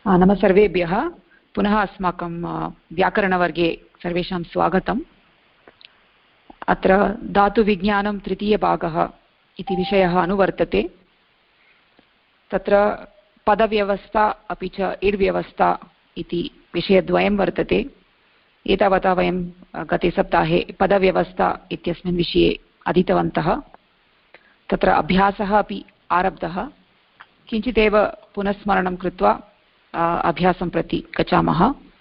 नमः सर्वेभ्यः पुनः अस्माकं व्याकरणवर्गे सर्वेषां स्वागतम्। अत्र धातुविज्ञानं तृतीयभागः इति विषयः अनुवर्तते। तत्र पदव्यवस्था अपि च इड्व्यवस्था इति विषयद्वयं वर्तते। एतावता वयं गते सप्ताहे पदव्यवस्था इत्यस्मिन् विषये अधीतवन्तः। तत्र अभ्यासः अपि आरब्धः। किञ्चिदेव पुनस्मरणं कृत्वा अभ्यासं प्रति गच्छामः।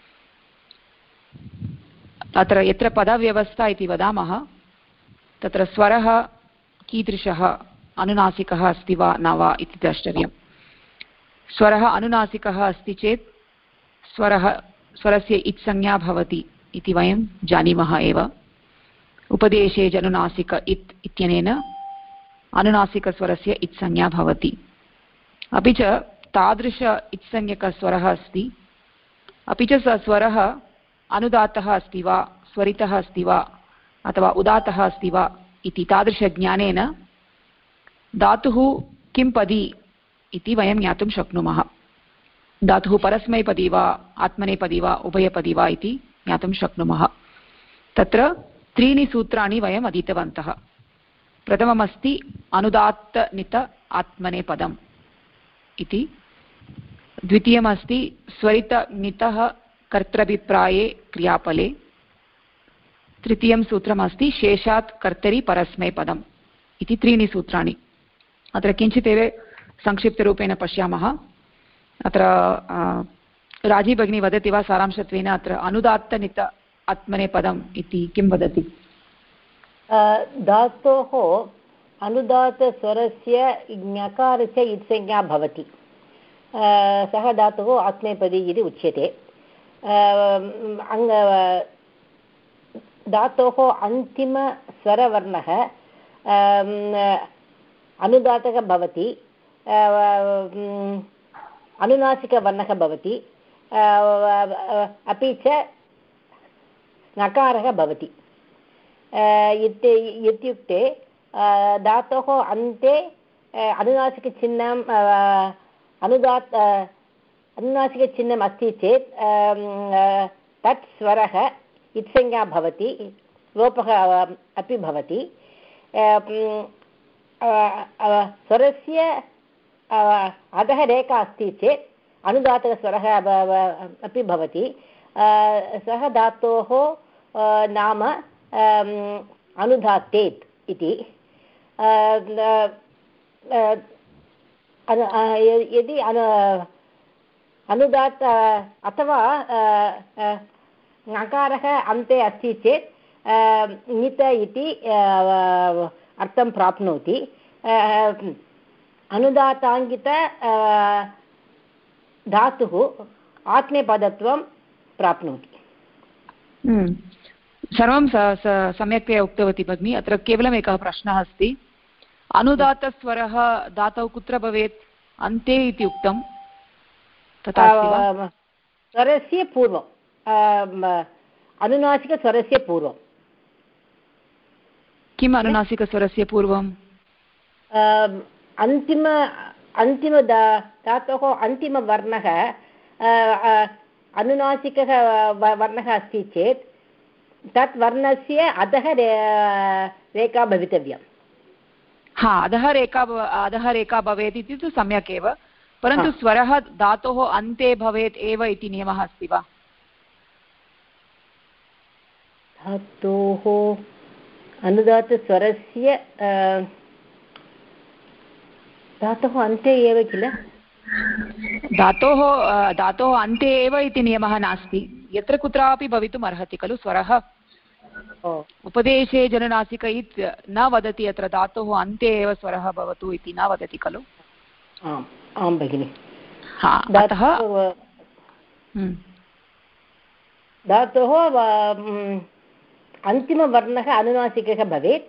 अत्र यत्र पदव्यवस्था इति वदामः तत्र स्वरः कीदृशः अनुनासिकः अस्ति वा न वा इति द्रष्टव्यं। स्वरः अनुनासिकः अस्ति चेत् स्वरस्य इत्संज्ञा भवति इति वयं जानीमः एव। उपदेशे जनुनासिक इत् इत्यनेन अनुनासिकस्वरस्य इत्संज्ञा भवति। अपि च तादृश इत्संज्ञकस्वरः अस्ति, अपि च सः स्वरः अनुदातः अस्ति वा स्वरितः अस्ति वा अथवा उदातः अस्ति वा इति तादृशज्ञानेन धातुः किं पदी इति वयं ज्ञातुं शक्नुमः। धातुः परस्मैपदी वा आत्मनेपदी वा उभयपदी वा इति ज्ञातुं शक्नुमः। तत्र त्रीणि सूत्राणि वयम् अधीतवन्तः। प्रथममस्ति अनुदात्तनित आत्मनेपदम् इति। द्वितीयमस्ति स्वरितनितः कर्तृभिप्राये क्रियापले। तृतीयं सूत्रमस्ति शेषात् कर्तरि परस्मैपदम् इति त्रीणि सूत्राणि। अत्र किञ्चिदेव संक्षिप्तरूपेण पश्यामः। अत्र राजी भगिनी वदति वा सारांशत्वेन अत्र अनुदात्तनित आत्मनेपदम् इति किं वदति? धातोः अनुदातस्वरस्य ञकारस्य इत्संज्ञा भवति। सः धातुः आत्मनेपदी इति उच्यते। धातोः अन्तिमस्वरवर्णः अनुदातः भवति, अनुनासिकवर्णः भवति, अपि च नकारः भवति। इत्युक्ते धातोः अन्ते अनुनासिकचिह्नं अनुनासिकचिह्नम् अस्ति चेत् तत् स्वरः इत्संज्ञा भवति, लोपः अपि भवति। स्वरस्य अधः रेखा अस्ति चेत् अनुदातस्वरः अपि भवति। सः धातोः नाम अनुदात्तेत् इति। यदि अनुदात अथवा नकारः अन्ते अस्ति चेत् नित इति अर्थं प्राप्नोति। अनुदाताङ्गित धातुः आत्मनेपदत्वं प्राप्नोति। सर्वं सम्यक्तया उक्तवती भगिनी। अत्र केवलम् एकः प्रश्नः अस्ति। अनुदातस्वरः धातौ कुत्र भवेत्? अन्ते इति उक्तं, तथा स्वरस्य पूर्वम्, अनुनासिकस्वरस्य पूर्वम्। किम् अनुनासिकस्वरस्य पूर्वम्? अन्तिम धातोः अन्तिमवर्णः अनुनासिकः वर्णः अस्ति चेत् तत् वर्णस्य अधः रेखा भवितव्यम्। अधः रेखा भवेत् इति तु सम्यक् एव, परन्तु स्वरः धातोः अन्ते भवेत् एव इति नियमः अस्ति वा? धातोः अनुदातस्वरस्य धातोः अन्ते एव किल? धातोः अन्ते एव इति नियमः नास्ति। यत्र कुत्रापि भवितुम् अर्हति खलु स्वरः। उपदेशे जनुनासिक इत् न वदति, अत्र धातोः अन्ते एव स्वरः भवतु इति न वदति खलु। आं भगिनि। धातोः अन्तिमवर्णः अनुनासिकः भवेत्।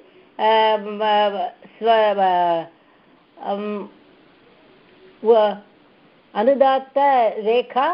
अनुदात्तरेखा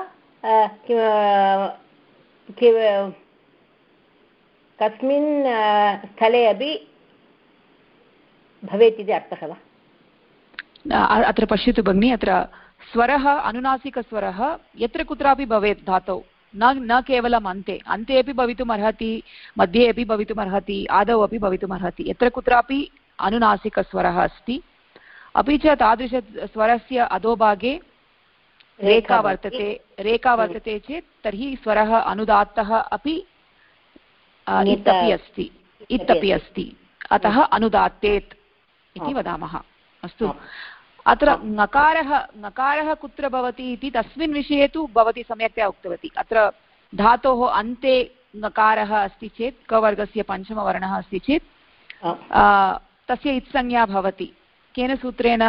कस्मिन् स्थले अपि भवेत् इति अर्थः वा? अत्र पश्यतु भगिनि, अत्र स्वरः अनुनासिकस्वरः यत्र कुत्रापि भवेत् धातौ, न केवलम् अन्ते अपि भवितुम् अर्हति, मध्ये अपि भवितुम् अर्हति, आदौ अपि भवितुम् अर्हति, यत्र कुत्रापि अनुनासिकस्वरः अस्ति। अपि च तादृशस्वरस्य अधोभागे रेखा वर्तते चेत् तर्हि स्वरः अनुदात्तः अपि इत्यपि अस्ति, अतः अनुदात्तेत् इति वदामः। अस्तु, अत्र नकारः कुत्र भवति इति तस्मिन् विषये तु भवती सम्यक्तया उक्तवती। अत्र धातोः अन्ते नकारः अस्ति चेत् कवर्गस्य पञ्चमवर्णः अस्ति चेत् तस्य इत्संज्ञा भवति। केन सूत्रेण?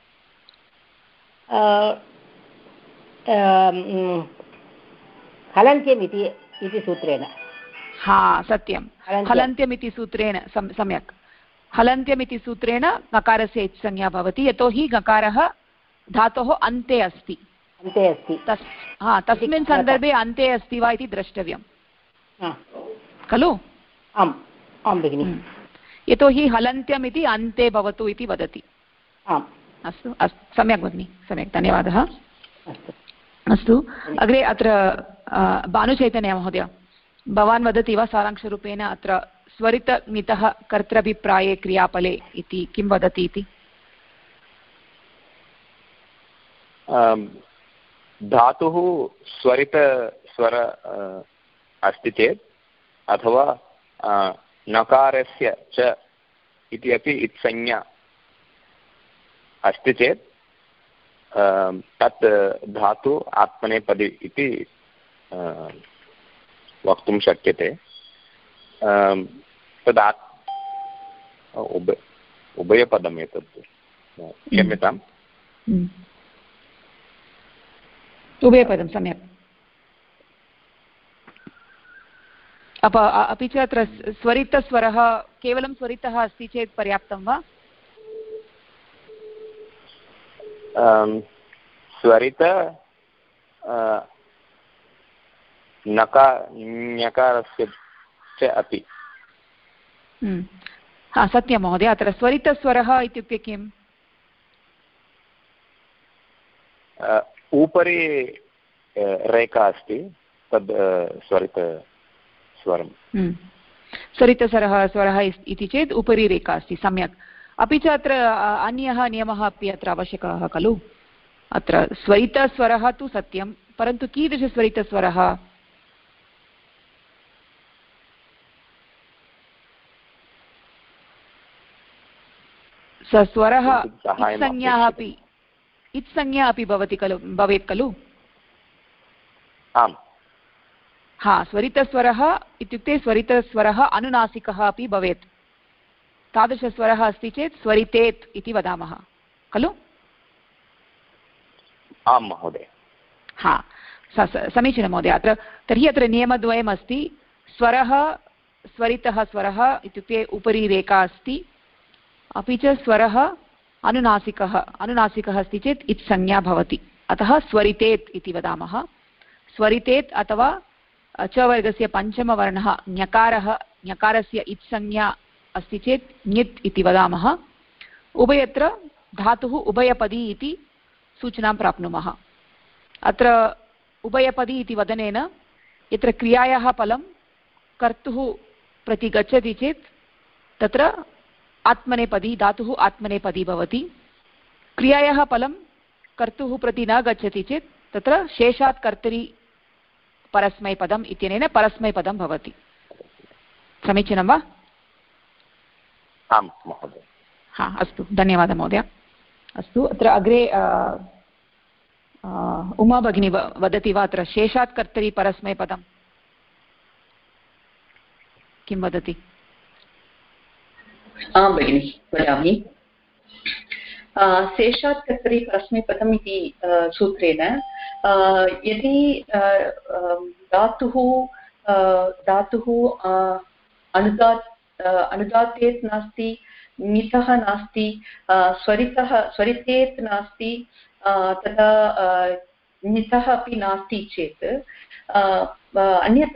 हलन्त्यम् इति सूत्रेण। हा, सत्यं, हलन्त्यम् इति सूत्रेण, सम्यक्, हलन्त्यम् इति सूत्रेण नकारस्य इत्संज्ञा भवति, यतोहि नकारः धातोः अन्ते अस्ति। तस्मिन् सन्दर्भे अन्ते अस्ति वा इति द्रष्टव्यं खलु? आम् आं भगिनि। यतोहि हलन्त्यम् इति अन्ते भवतु इति वदति। अस्तु अस्तु, सम्यक् भगिनि, सम्यक्, धन्यवादः। अस्तु, अग्रे अत्र भानुचैतन्य महोदय, भवान् वदति वा सारांशरूपेण अत्र स्वरितमितः कर्तृभिप्राये क्रियापले इति किं वदति इति? धातुः स्वरितस्वर अस्ति चेत् अथवा नकारस्य च इति अपि इत्संज्ञा अस्ति चेत् तत् धातु आत्मनेपदी इति वक्तुं शक्यते। तदा उभयपदम् एतत्, क्षम्यताम्, उभयपदं, सम्यक्। अपि च अत्र स्वरितस्वरः केवलं स्वरितः अस्ति चेत् पर्याप्तं वा? स्वरित ञकारस्य च अपि। हा, सत्यं महोदय, अत्र स्वरितस्वरः इत्युक्ते किम्? उपरि रेखा अस्ति, तद् स्वरितस्वरं। स्वरितस्वरः इति चेत् उपरि रेखा अस्ति, सम्यक्। अपि च अत्र अन्यः नियमः अपि अत्र आवश्यकः खलु? अत्र स्वरितस्वरः तु सत्यं, परन्तु कीदृशस्वरितस्वरः? स्वरः इत्संज्ञा अपि भवति खलु, भवेत् खलु? आम्। हा, स्वरितस्वरः इत्युक्ते स्वरितस्वरः अनुनासिकः अपि भवेत्। तादृशस्वरः अस्ति चेत् स्वरितेत् इति वदामः खलु? आं महोदय। हा, समीचीनं महोदय। तर्हि अत्र नियमद्वयम् अस्ति। स्वरितः स्वरः इत्युक्ते उपरि रेखा अस्ति, अपि च स्वरः अनुनासिकः अस्ति चेत् इत्संज्ञा भवति, अतः स्वरितेत् इति वदामः। स्वरितेत् अथवा च वर्गस्य पञ्चमवर्णः ञकारस्य इत्संज्ञा अस्ति चेत् ञित् इति वदामः। उभयत्र धातुः उभयपदी इति सूचनां प्राप्नुमः। अत्र उभयपदी इति वदनेन यत्र क्रियायाः फलं कर्तुः प्रति गच्छति चेत् तत्र आत्मनेपदी, धातुः आत्मनेपदी भवति। क्रियायाः फलं कर्तुः प्रति न गच्छति चेत् तत्र शेषात् कर्तरि परस्मैपदम् इत्यनेन परस्मैपदं भवति। समीचीनं वा? आम् महोदय। हा, अस्तु, धन्यवादः महोदय। अस्तु, अत्र अग्रे उमा भगिनी वदति वा अत्र शेषात् कर्तरि परस्मैपदं किं वदति? आं भगिनि, वदामि। शेषात् कर्तरि परस्मैपदम् इति सूत्रेण यदि धातुः अनुदात्तेत् नास्ति, मितः नास्ति, स्वरितेत् नास्ति, तदा नितः अपि नास्ति चेत् अन्यत्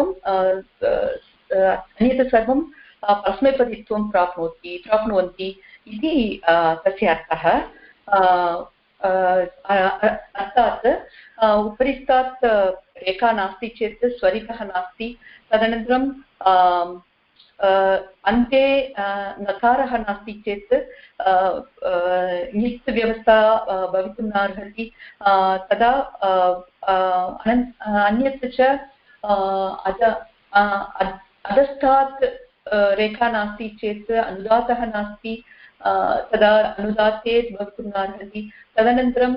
सर्वं परस्मैपदित्वं प्राप्नुवन्ति इति तस्य अर्थः। अर्थात् उपरिष्टात् रेखा नास्ति चेत् स्वरितः नास्ति, तदनन्तरं अन्ते नकारः नास्ति चेत् ङित् व्यवस्था भवितुं नार्हति। तदा अन्यत् च अधस्तात् रेखा नास्ति चेत् अनुदातः नास्ति, तदा अनुदाते भवितुं नार्हति। तदनन्तरं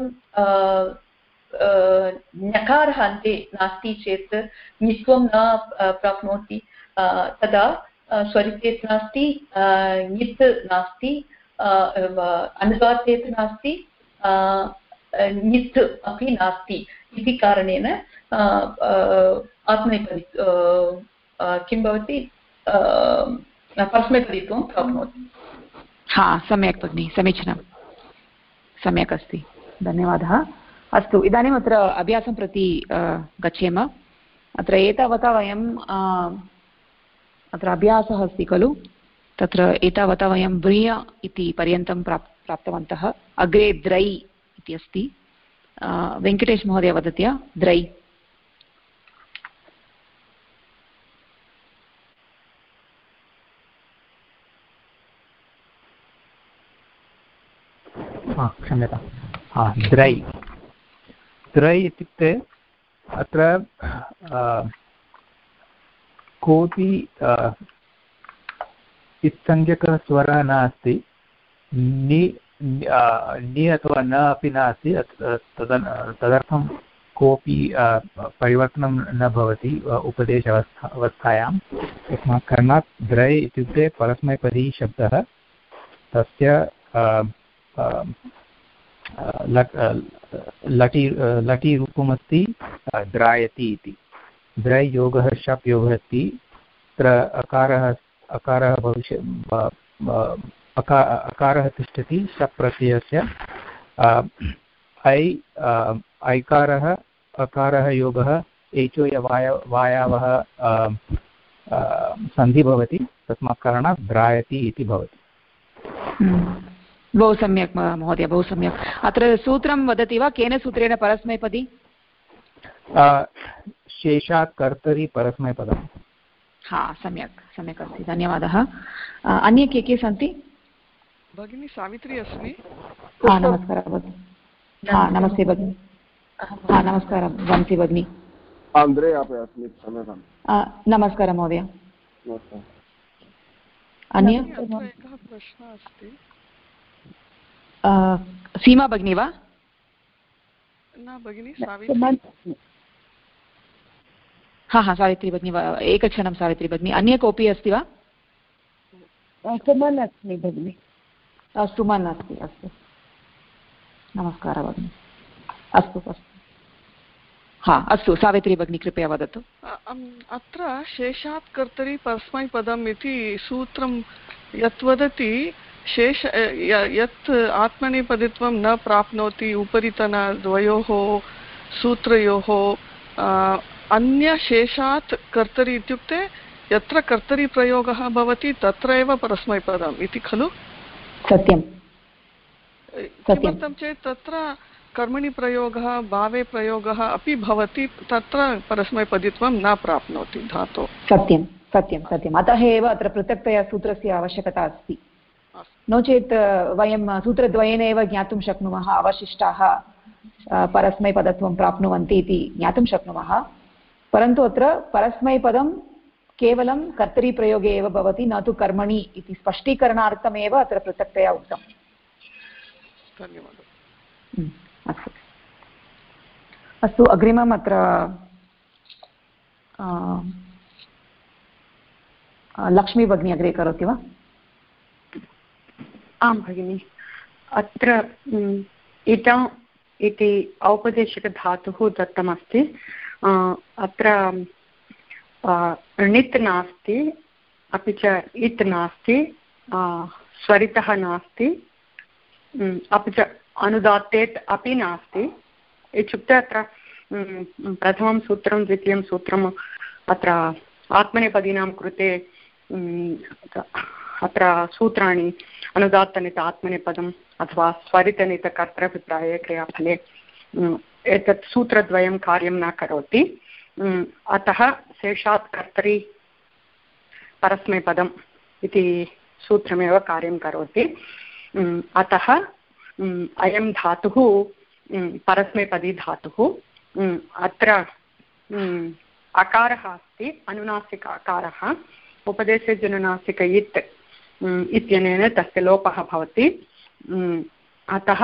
ञकारः अन्ते नास्ति चेत् ङित्वं न प्राप्नोति, तदा स्वरितेत् नास्ति, ङित् नास्ति, अनुदातेत् नास्ति, ङित् अपि नास्ति इति कारणेन आत्मनेपदी किं भवति, परस्मैपदीत्वं प्राप्नोति। हा, सम्यक् भगिनि, समीचीनं, सम्यक् अस्ति, धन्यवादः। अस्तु, इदानीम् अत्र अभ्यासं प्रति गच्छेम। अत्र एतावता वयं अत्र अभ्यासः अस्ति खलु, तत्र एतावता वयं व्रिय इति पर्यन्तं प्राप्तवन्तः। अग्रे द्रै इति अस्ति। वेङ्कटेश महोदय वदति द्रै। क्षम्यतां, द्रै। द्रै इत्युक्ते अत्र कोऽपि इत्संज्ञकः स्वरः नास्ति, नि अथवा न अपि नास्ति, तदर्थं कोऽपि परिवर्तनं न भवति उपदेशावस्थायां। तस्मात् कारणात् द्रै इत्युक्ते परस्मैपदी शब्दः, तस्य लटि रूपमस्ति द्रायति इति। द्रै योगः शप् योगः अस्ति। तत्र अकारः अकारः तिष्ठति शप् प्रत्ययस्य। ऐकारः अकारः योगः एचोय वायावः सन्धि भवति, तस्मात् कारणात् द्रायति इति भवति। बहु सम्यक् महोदय, बहु सम्यक्। अत्र सूत्रं वदति वा, केन सूत्रेण परस्मैपदी? शेषात् कर्तरि परस्मैपदम्। हा, सम्यक् सम्यक् अस्ति, धन्यवादः। अन्ये के सन्ति? भगिनी सावित्री अस्मि। हा, नमस्कारः भगिनि। हा, नमस्ते भगिनि। हा, नमस्कारः वंशी भगिनी। नमस्कारः महोदय। अन्य एकः प्रश्नः अस्ति। सीमा भगिनी वा? न भगिनी, सावित्री। हा हा, सावित्री भगिनी वा? एकक्षणं सावित्री भगिनी। अन्य कोऽपि अस्ति वा? सुमन् अस्मि भगिनि। सुमन् अस्ति, अस्तु, नमस्कारः भगिनि। अस्तु अस्तु, हा अस्तु, सावित्री भगिनी कृपया वदतु। अत्र शेषात् कर्तरि परस्मैपदम् इति सूत्रं यत् वदति, यत् आत्मनेपदित्वं न प्राप्नोति उपरितनद्वयोः सूत्रयोः, अन्यशेषात् कर्तरि इत्युक्ते यत्र कर्तरिप्रयोगः भवति तत्र एव परस्मैपदम् इति खलु? सत्यं। किमर्थं चेत् तत्र कर्मणि प्रयोगः भावे प्रयोगः अपि भवति, तत्र परस्मैपदित्वं न प्राप्नोति धातोः। सत्यं सत्यं सत्यम्, अतः एव अत्र पृथक्तया सूत्रस्य आवश्यकता अस्ति। नो चेत् वयं सूत्रद्वयेन एव ज्ञातुं शक्नुमः अवशिष्टाः परस्मैपदत्वं प्राप्नुवन्ति इति ज्ञातुं शक्नुमः, परन्तु अत्र परस्मैपदं केवलं कर्तरिप्रयोगे एव भवति, न तु कर्मणि इति स्पष्टीकरणार्थमेव अत्र पृथक्तया उक्तम्। धन्यवादः। अस्तु अस्तु, अग्रिमम् अत्र लक्ष्मी भगिनी अग्रे करोति वा? आं भगिनि, अत्र इटा इति औपदेशिकधातुः दत्तमस्ति। अत्र णित् नास्ति, अपि च इत् नास्ति, स्वरितः नास्ति, अपि च अनुदात्तेत् अपि नास्ति। इत्युक्ते अत्र प्रथमं सूत्रं द्वितीयं सूत्रम् अत्र आत्मनेपदीनां कृते अत्र सूत्राणि अनुदात्तनित आत्मनेपदं अथवा स्वरितनितकर्तृभिप्राये क्रियाफले एतत् सूत्रद्वयं कार्यं न करोति। अतः शेषात् कर्तरि परस्मैपदम् इति सूत्रमेव कार्यं करोति। अतः अयं धातुः परस्मैपदी धातुः। अत्र अकारः अस्ति, अनुनासिक अकारः, उपदेशजनुनासिक इत् इत्यनेन तस्य लोपः भवति। अतः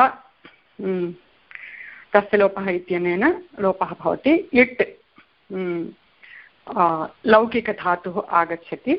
तस्य लोपः इत्यनेन लोपः भवति। इट् लौकिकधातुः आगच्छति।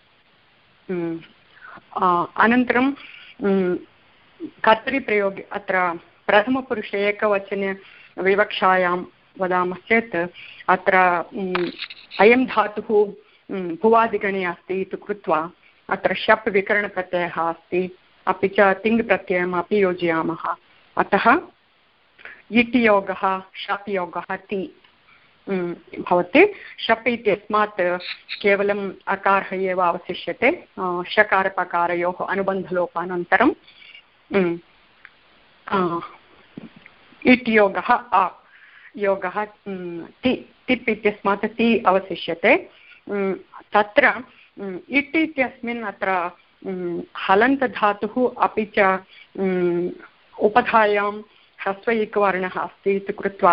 अनन्तरं कर्तरिप्रयोगे अत्र प्रथमपुरुषे एकवचने विवक्षायां वदामश्चेत् अत्र अयं धातुः भुवादिगणे अस्ति इति कृत्वा अत्र शप् विकरणप्रत्ययः अस्ति, अपि च तिङ् प्रत्ययम् अपि योजयामः। अतः इट् योगः शप् योगः ति भवति। शप् इत्यस्मात् केवलम् अकारः एव अवशिष्यते। षकारपकारयोः अनुबन्धलोपानन्तरं इट् योगः अ योगः तिप् इत्यस्मात् ति अवशिष्यते। तत्र इट् इत्यस्मिन् अत्र हलन्तधातुः अपि च उपधायां ह्रस्व इकवर्णः अस्ति इति कृत्वा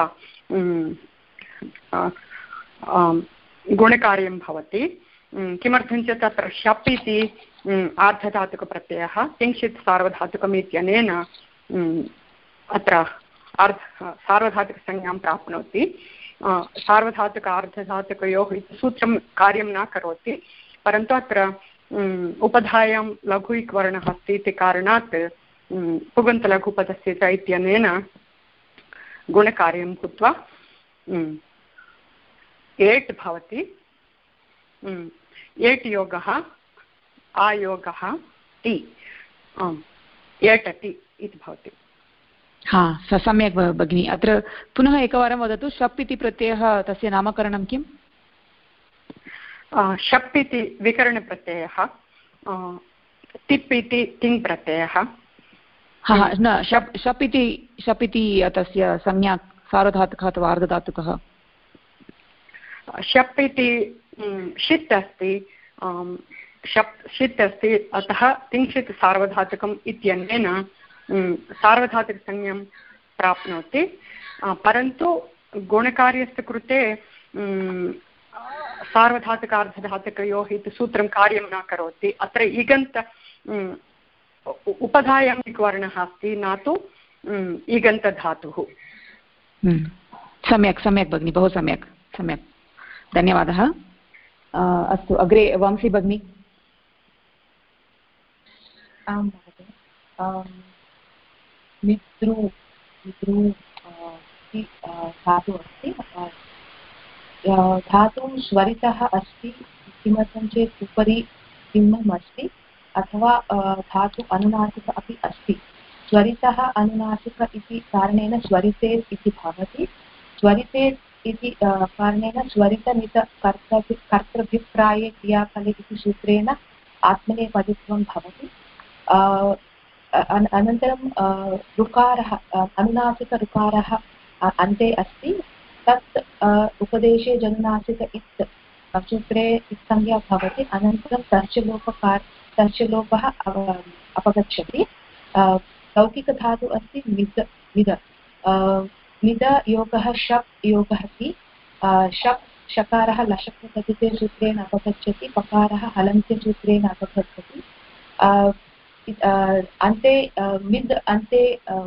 गुणकार्यं भवति। किमर्थं चेत् तत्र शप् इति आर्धधातुकप्रत्ययः किञ्चित् सार्वधातुकम् इत्यनेन अत्र सार्वधातुकसंज्ञां प्राप्नोति। सार्वधातुक अर्धधातुकयोः इति सूत्रं कार्यं न करोति, परन्तु अत्र उपधायां लघु इक्वर्णः अस्ति इति कारणात् पुगन्तलघुपदस्य च इत्यनेन गुणकार्यं भूत्वा एट् भवति। एट् योगः आयोगः ति एटति इति भवति। हा, सम्यक् भगिनि। अत्र पुनः एकवारं वदतु, शप् इति प्रत्ययः तस्य नामकरणं किम्? शप् इति विकरणप्रत्ययः, तिप् इति तिङ् प्रत्ययः। हा न, शप् इति तस्य संज्ञा सार्वधातुकः अथवा अर्धधातुकः? शप् इति षित् अस्ति, षित् अस्ति, अतः तिङ्क्षित् सार्वधातुकम् इत्यनेन सार्वधातुकसंज्ञां प्राप्नोति। परन्तु गुणकार्यस्य कृते सार्वधातुकार्धधातुकयोः इति सूत्रं कार्यं न करोति। अत्र इगन्त उपधायाम् इक्वर्णः अस्ति, न तु इगन्तधातुः। सम्यक् सम्यक् भगिनि, बहु सम्यक् सम्यक्, धन्यवादः। अस्तु, अग्रे वांसी भगिनी। आं महोदय, मित्रु धातु अस्ति। धातुः स्वरितः अस्ति, किमर्थं चेत् उपरि चिह्नम् अस्ति, अथवा धातु अनुनासिक अपि अस्ति। स्वरितः अनुनासिक इति कारणेन स्वरिते इति भवति। स्वरिते इति कारणेन स्वरितनित कर्तृभिप्राये क्रियाफले इति सूत्रेण आत्मनेपदित्वं भवति। अनन्तरं ऋकारः, अनुनासिकऋकारः अन्ते अस्ति, तत् उपदेशे जनुनासिक इत् सूत्रे इत्संज्ञा भवति। अनन्तरं तस्य लोपः अपगच्छति। लौकिकधातु अस्ति मिद योगः शप् योगः ति। शप् शकारः लशक्तपतिते सूत्रेण अपगच्छति, पकारः हलन्त्य सूत्रेण अपगच्छति। अन्ते मिद् अन्ते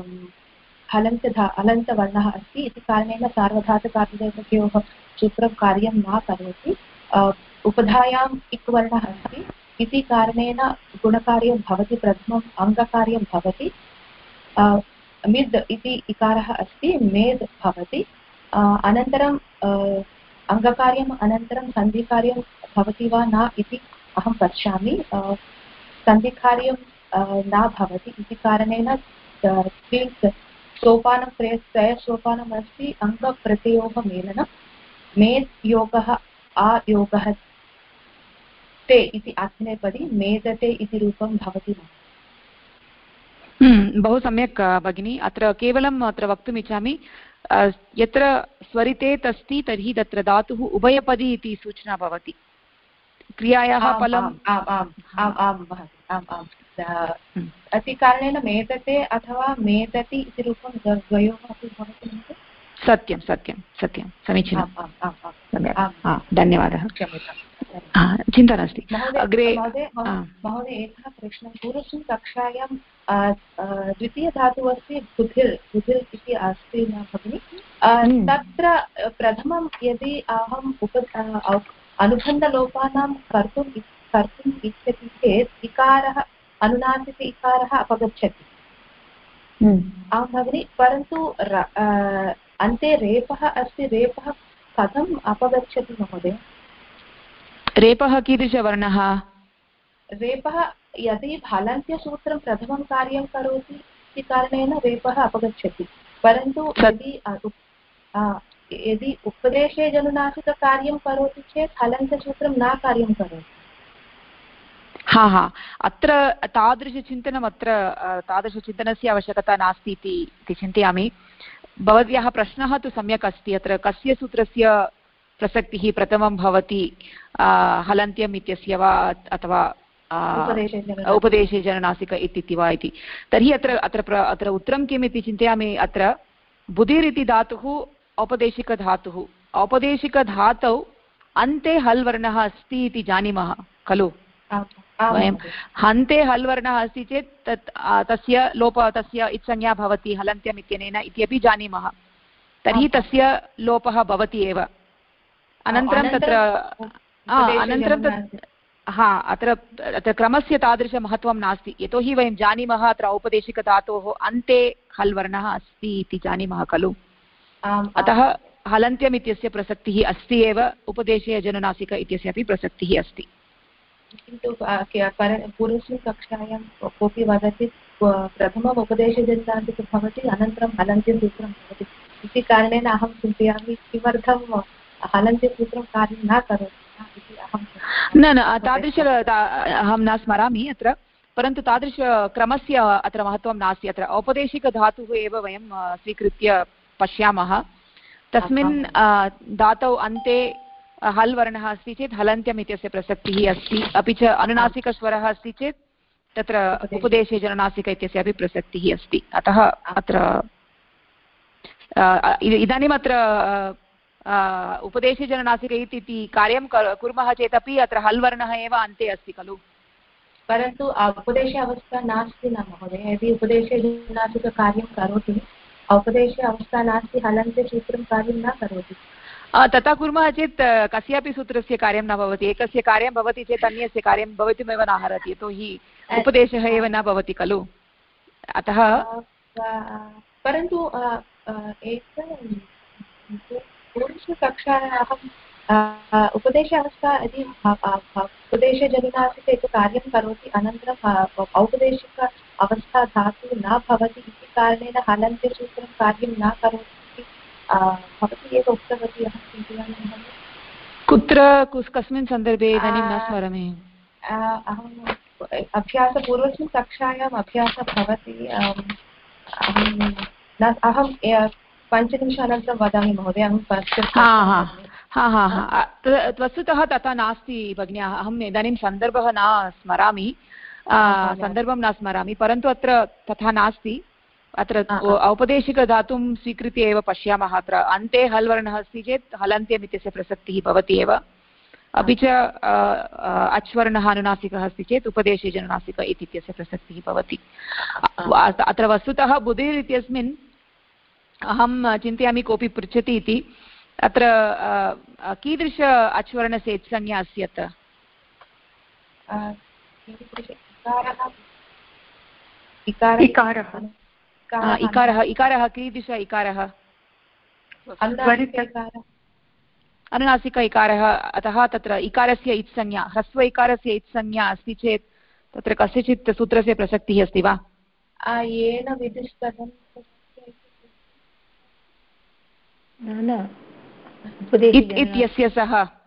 हलन्तवर्णः अस्ति इति कारणेन सार्वधातुकार्धधातुकयोः सूत्रं कार्यं न करोति। उपधायाम् इक् वर्णः अस्ति इति कारणेन गुणकार्यं भवति, प्रथमम् अङ्गकार्यं भवति। मिद् इति इकारः अस्ति, मेद् भवति। अनन्तरम् अङ्गकार्यम् अनन्तरं सन्धिकार्यं भवति वा न इति अहं पश्यामि। सन्धिकार्यं न भवति इति कारणेन सोपानं त्रयसोपानम् अस्ति। अङ्गप्रत्ययोः मेलनं, मेद् योगः आयोगः ते इति आत्मनेपदी मेदते इति रूपं भवति। बहु सम्यक् भगिनी। अत्र केवलम् अत्र वक्तुम् इच्छामि, यत्र स्वरितेत् अस्ति तर्हि तत्र धातुः उभयपदी इति सूचना भवति। क्रियायाः फलम् अति कारणेन मेदते अथवा मेदति इति रूपं द्वयोः अपि भवति। सत्यं सत्यं सत्यं समीचीनं, धन्यवादः। चिन्ता नास्ति। अग्रे महोदय एकः प्रश्नः। पूर्वस्मिन् कक्षायां द्वितीयधातुः अस्ति बुधिर् इति अस्ति न भगिनि? तत्र प्रथमं यदि अहम् अनुबन्धलोपानां कर्तुम् इच्छति चेत् इकारः अनुनासिक इकारः अपगच्छति। आं भगिनि, परन्तु अन्ते रेपः अस्ति। रेपः कथम् अपगच्छति महोदय? रेपः कीदृशवर्णः? रेपः यदि हलन्त्यसूत्रं प्रथमं कार्यं करोति इति कारणेन रेपः अपगच्छति, परन्तु यदि उपदेशे जनुनासिककार्यं करोति चेत् हलन्त्यसूत्रं न कार्यं करोति। अत्र तादृशचिन्तनम् तादृशचिन्तनस्य आवश्यकता नास्ति इति चिन्तयामि। भवत्याः प्रश्नः तु सम्यक् अस्ति। अत्र कस्य सूत्रस्य प्रसक्तिः प्रथमं भवति, हलन्त्यम् इत्यस्य वा अथवा उपदेशे जननासिक इति वा इति। तर्हि अत्र उत्तरं किम् इति चिन्तयामि। अत्र बुधिर् इति धातुः औपदेशिकधातुः। औपदेशिकधातौ अन्ते हल् वर्णः अस्ति इति जानीमः खलु? वयं हन्ते हल् वर्णः अस्ति चेत् तस्य तस्य इत्संज्ञा भवति हलन्त्यम् इत्यनेन इत्यपि जानीमः। तर्हि तस्य लोपः भवति एव। अनन्तरं अत्र क्रमस्य तादृशमहत्त्वं नास्ति, यतोहि वयं जानीमः अत्र औपदेशिकधातोः अन्ते हल् वर्णः अस्ति इति जानीमः खलु? अतः हलन्त्यम् इत्यस्य प्रसक्तिः अस्ति एव, उपदेशे जनुनासिक इत्यस्य अपि प्रसक्तिः अस्ति। किन्तु पूर्वस्मिन् कक्षायां कोऽपि वदति प्रथमम् उपदेशजनुनासिक भवति, अनन्तरं हलन्त्यसूत्रं भवति इति कारणेन अहं चिन्तयामि किमर्थं हलन्त्यसूत्रं कार्यं न करोति इति अहं न तादृश अहं न स्मरामि अत्र, परन्तु तादृशक्रमस्य अत्र महत्त्वं नास्ति। अत्र औपदेशिकधातुः एव वयं स्वीकृत्य पश्यामः। तस्मिन् धातौ अन्ते हल् वर्णः अस्ति चेत् हलन्त्यम् इत्यस्य प्रसक्तिः अस्ति, अपि च अनुनासिकस्वरः अस्ति चेत् तत्र उपदेशे जननासिक इत्यस्य अपि प्रसक्तिः अस्ति। अतः अत्र इदानीम् अत्र उपदेशे जननासिक इति कार्यं कुर्मः चेदपि अत्र हल् वर्णः एव अन्ते अस्ति खलु? परन्तु उपदेशे अवस्था नास्ति न महोदय। यदि उपदेशे जननासिककार्यं करोति, औपदेशे अवस्था नास्ति, हलन्त्यसूत्रं कार्यं न करोति। तथा कुर्मः चेत् कस्यापि सूत्रस्य कार्यं न भवति। एकस्य कार्यं भवति चेत् अन्यस्य कार्यं भवितुमेव नार्हति, यतोहि उपदेशः एव न भवति खलु? अतः परन्तु पूर्वकक्षायां अहम् उपदेश अवस्था यदि उपदेशजनुनासिक इति कार्यं करोति, अनन्तरम् औपदेशिक अवस्था धातुः न भवति इति कारणेन हलन्त्यसूत्रं कार्यं न करोति भवती एव उक्तवती, अहं चिन्तयामि। कुत्र कस्मिन् सन्दर्भे इदानीं न स्मरामि। अहम् पूर्वस्मिन् कक्षायाम् अभ्यासः भवति। अहं 5 निमिषानन्तरं वदामि महोदय। वस्तुतः तथा नास्ति भगिनी। अहम् इदानीं सन्दर्भं न स्मरामि, परन्तु अत्र तथा नास्ति। अत्र औपदेशिकधातुं स्वीकृत्य एव पश्यामः। अत्र अन्ते हल् वर्णः अस्ति चेत् हलन्त्यम् इत्यस्य प्रसक्तिः भवति एव, अपि च अच्वर्णः अनुनासिकः अस्ति चेत् उपदेशे जनुनासिक इत्यस्य प्रसक्तिः भवति। अत्र वस्तुतः बुधिर् इत्यस्मिन् अहं चिन्तयामि कोऽपि पृच्छति इति, अत्र कीदृश अच्वर्णस्य इत्संज्ञा अस्ति अत्र? इकारः कीदृश इकारः? अनुनासिक इकारः। अतः तत्र इकारस्य इत्संज्ञा, ह्रस्व इकारस्य इत्संज्ञा अस्ति चेत् तत्र कस्यचित् सूत्रस्य प्रसक्तिः अस्ति वा? येन विधिष्टं इत्यस्य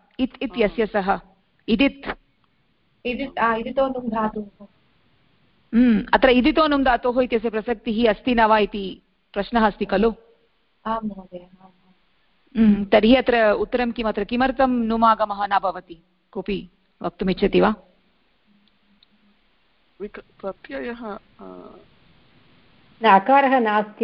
सः इदित् इदितोनुं धातुः। अत्र इदितो नुम् धातोः इत्यस्य प्रसक्तिः अस्ति न वा इति प्रश्नः अस्ति खलु? आं महोदय। तर्हि अत्र उत्तरं किम्? अत्र किमर्थं नुमागमः न भवति? कोऽपि वक्तुमिच्छति वा? प्रत्ययः अकारः नास्ति,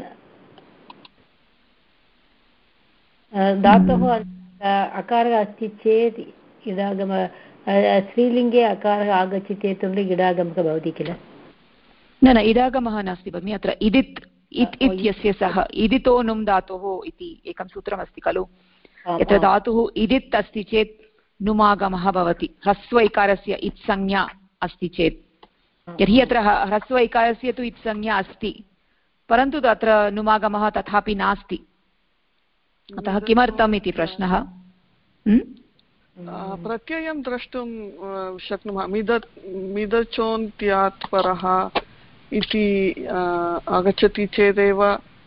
धातोः अकारः अस्ति चेत् इडागम, स्त्रीलिङ्गे अकारः आगच्छति चेत् इडागमः भवति किल? न न, इडागमः नास्ति भगिनि। अत्र इदित् इत् इत्यस्य सह इदितो नुम् धातोः इति एकं सूत्रमस्ति खलु? यत्र धातुः इदित् अस्ति चेत् नुमागमः भवति, ह्रस्व इकारस्य इत् संज्ञा अस्ति चेत्। तर्हि अत्र ह्रस्व इकारस्य तु इत् संज्ञा अस्ति, परन्तु तत्र नुमागमः तथापि नास्ति। अतः किमर्थम् इति प्रश्नः। प्रत्ययं द्रष्टुं शक्नुमः। मिदचोन्त्यात् परः इति आगच्छति चेदेव,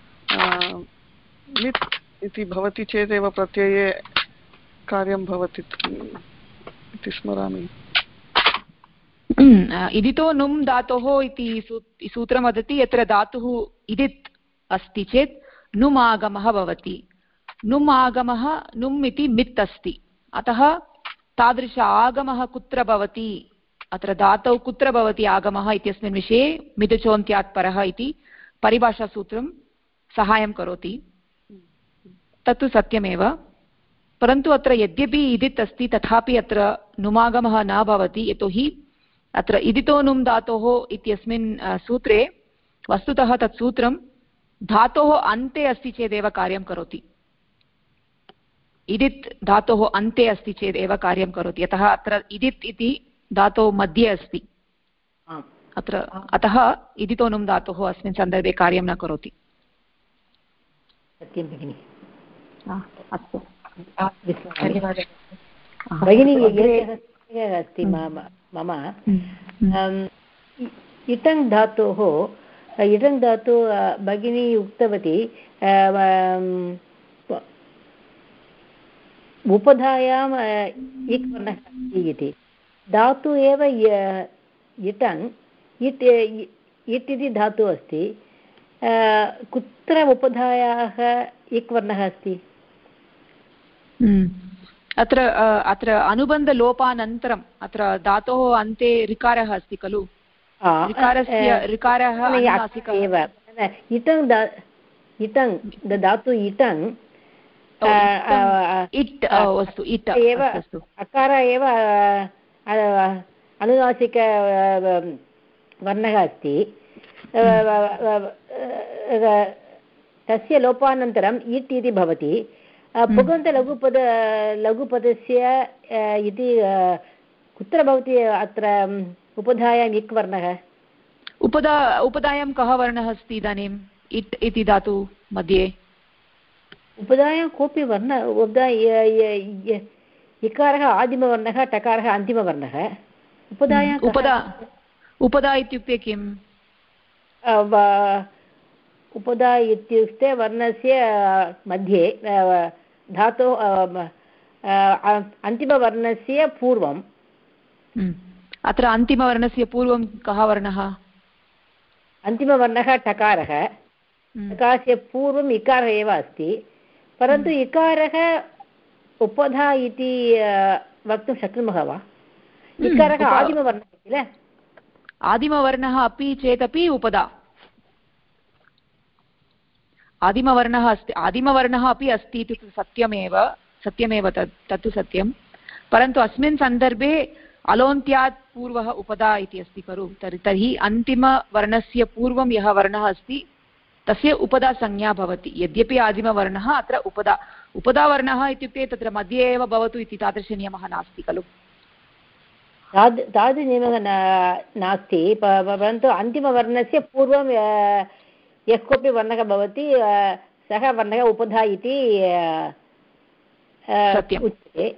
मित् इति भवति चेदेव प्रत्यये कार्यं भवति इति स्मरामि। इदितो नुम् धातोः इति सूत्रं वदति यत्र धातुः इदित् अस्ति चेत् नुम् आगमः भवति। नुम् आगमः, नुम् इति मित् अस्ति, अतः तादृश आगमः कुत्र भवति, अत्र धातौ कुत्र भवति आगमः इत्यस्मिन् विषये मिदचोन्त्यात् परः इति परिभाषासूत्रं सहायं करोति। तत्तु सत्यमेव, परन्तु अत्र यद्यपि इदित् अस्ति तथापि अत्र नुमागमः न भवति, यतोहि अत्र इदितो नुम् धातोः इत्यस्मिन् सूत्रे वस्तुतः तत् सूत्रं धातोः अन्ते अस्ति चेदेव कार्यं करोति। इदित् धातोः अन्ते अस्ति चेदेव कार्यं करोति, यतः अत्र इदित् इति धातोः मध्ये अस्ति अत्र, अतः इदितो नुम् धातोः अस्मिन् सन्दर्भे कार्यं न करोति। सत्यं भगिनि। अस्तु धन्यवादः भगिनि। अस्ति मम इटङ् धातोः, इटङ् धातु भगिनी उक्तवती उपधायाम् इक् वर्णः अस्ति इति। धातु एव इटङ्, इट् इति धातुः अस्ति, कुत्र उपधायाः इक् वर्णः अस्ति? अत्र अत्र अनुबन्धलोपानन्तरम् अत्र धातोः अन्ते ऋकारः अस्ति खलु? ऋकारः एव इटङ् धातु इटङ् इट् अस्तु, इट् एव अकार एव अनुनासिक वर्णः अस्ति, तस्य लोपानन्तरम् इट् इति भवति। पुगन्तलघुपदस्य इति कुत्र भवति अत्र उपधायाम् इक् वर्णः? उपधायां कः वर्णः अस्ति इदानीम् इट् इति धातु मध्ये? उपधायां कोऽपि वर्णः, इकारः आदिमवर्णः, टकारः अन्तिमवर्णः। उपधायां उपधा इत्युक्ते किम्? उपधा इत्युक्ते वर्णस्य मध्ये धातोः अन्तिमवर्णस्य पूर्वम्। अत्र अन्तिमवर्णस्य पूर्वं कः वर्णः? अन्तिमवर्णः टकारः, टकारस्य पूर्वम् इकारः एव अस्ति, परन्तु इकारः उपधा इति वक्तुं शक्नुमः वा? इकारः आदिमवर्णः किल? आदिमवर्णः अपि चेदपि उपधा, आदिमवर्णः अस्ति, आदिमवर्णः अपि अस्ति इति सत्यमेव तत्तु सत्यं, परन्तु अस्मिन् सन्दर्भे अलोन्त्यात् पूर्वः उपधा इति अस्ति खलु? तर्हि अन्तिमवर्णस्य पूर्वं यः वर्णः अस्ति तस्य उपधा संज्ञा भवति। यद्यपि आदिमवर्णः अत्र उपधावर्णः इत्युक्ते तत्र मध्ये एव भवतु इति तादृशनियमः नास्ति खलु? तादृशनियमः नास्ति, परन्तु अन्तिमवर्णस्य पूर्वं यः कोऽपि वर्णः भवति सः वर्णः उपधा इति उच्यते।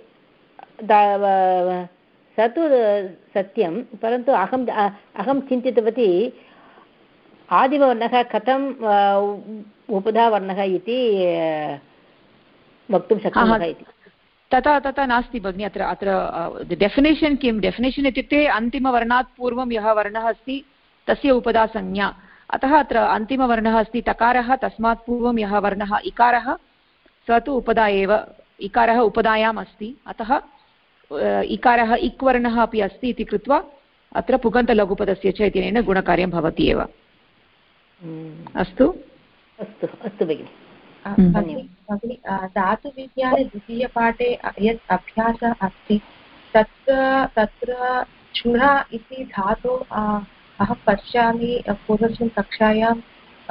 स तु सत्यं, परन्तु अहं चिन्तितवती आदिमवर्णः कथम् उपधावर्णः इति वक्तुं शक्नुमः इति। तथा नास्ति भगिनि। अत्र डेफिनेशन् किं? डेफिनेशन् इत्युक्ते अन्तिमवर्णात् पूर्वं यः वर्णः अस्ति तस्य उपधासंज्ञा। अतः अत्र अन्तिमवर्णः अस्ति तकारः, तस्मात् पूर्वं यः वर्णः इकारः स तु उपधा एव, इकारः उपधायाम् अस्ति, अतः इकारः इक् वर्णः अपि अस्ति इति कृत्वा अत्र पुगन्तलघुपदस्य च इत्यनेन गुणकार्यं भवति एव। अस्तु अस्तु अस्तु भगिनि। भगिनि धातुविज्ञाने द्वितीयपाठे यत् अभ्यासः अस्ति तत्र चुरा इति धातु अहं पश्यामि पूर्वस्मिन् कक्षायां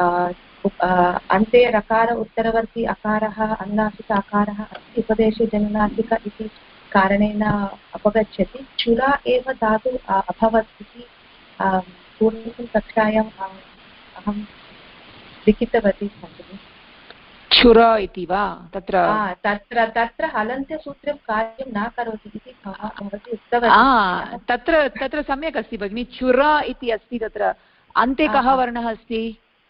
अन्ते रकार उत्तरवर्ती अकारः अनुनासिक अकारः अस्ति, उपदेशे जननासिक इति कारणेन अपगच्छति। चुरा एव धातु अभवत् इति पूर्वस्मिन् कक्षायाम् अहं लिखितवती भगिनि। छुर इति वा? तत्र हलन्त्यसूत्रं कार्यं न करोति इति भवती उक्तवती। तत्र सम्यक् अस्ति भगिनि। छुर इति अस्ति, तत्र अन्ते कः वर्णः अस्ति?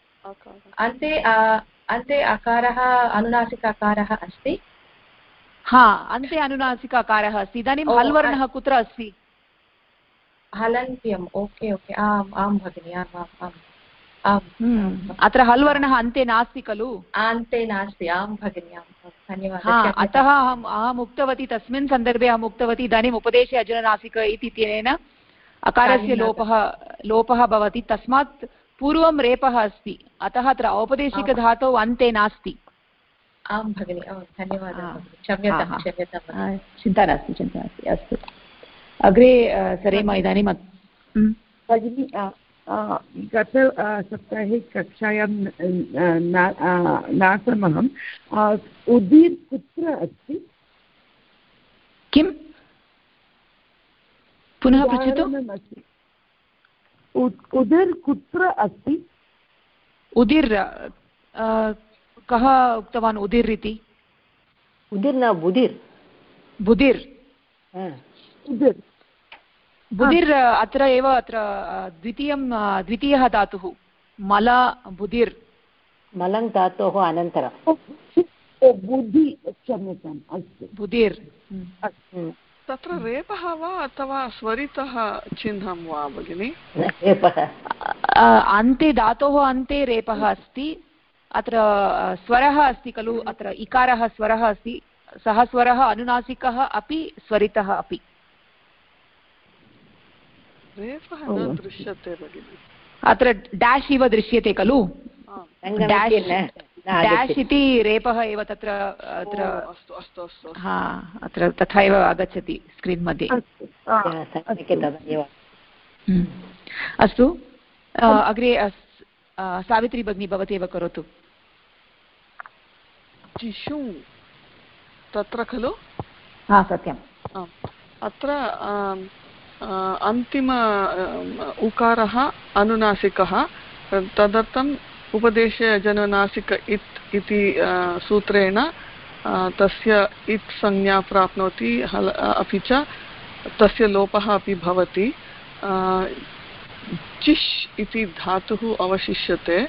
अन्ते अकारः अनुनासिक अकारः अस्ति। अन्ते अनुनासिक अकारः अस्ति। इदानीं हल् वर्णः कुत्र अस्ति? हलन्त्यम्। ओके ओके, आम् आं भगिनि, आम् आम् आम्। अत्र हल् वर्णः अन्ते नास्ति खलु? अन्ते नास्ति, आं भगिनि, आं धन्यवादः। अतः अहम् उक्तवती, तस्मिन् सन्दर्भे अहम् उक्तवती इदानीम् उपदेशे अजननासिक इत्यनेन अकारस्य लोपः भवति, तस्मात् पूर्वं रेपः अस्ति, अतः अत्र औपदेशिकधातौ अन्ते नास्ति। आं भगिनि, धन्यवादः, क्षम्यतां। चिन्ता नास्ति। अस्तु, अग्रे सरेम। इदानीं भगिनि गतसप्ताहे कक्षायां नासमहम्। उदीर् कुत्र अस्ति? किं पुनः पृच्छतु? उदिर् कुत्र अस्ति? उदिर् कः उक्तवान् उदिर् इति? उदिर् न बुधिर्। बुधिर् बुधिर् अत्र एव, अत्र द्वितीयः धातुः मल बुधिर्। मलं धातोः अनन्तरं बुद्धि, क्षम्यताम्, अस्तु बुधिर्। तत्र रेपः वा अथवा स्वरितः चिह्नं वा भगिनि? अन्ते धातोः अन्ते रेपः अस्ति, अत्र स्वरः अस्ति खलु, अत्र इकारः स्वरः अस्ति, सः स्वरः अनुनासिकः अपि स्वरितः अपि। रेफः न दृश्यते भगिनि। अत्र डाश् इव दृश्यते खलु, डाश् इति रेपः एव तत्र अत्र तथा एव आगच्छति स्क्रीन् मध्ये। अस्तु, अग्रे सावित्री भगिनी भवती एव करोतु। जिषु तत्र खलु? सत्यम्। अत्र अन्तिम उकारः अनुनासिकः, तदर्थम् उपदेशे जननासिक इत् इति सूत्रेण तस्य इत् संज्ञा प्राप्नोति, अपि च तस्य लोपः अपि भवति। चिश् इति धातुः अवशिष्यते।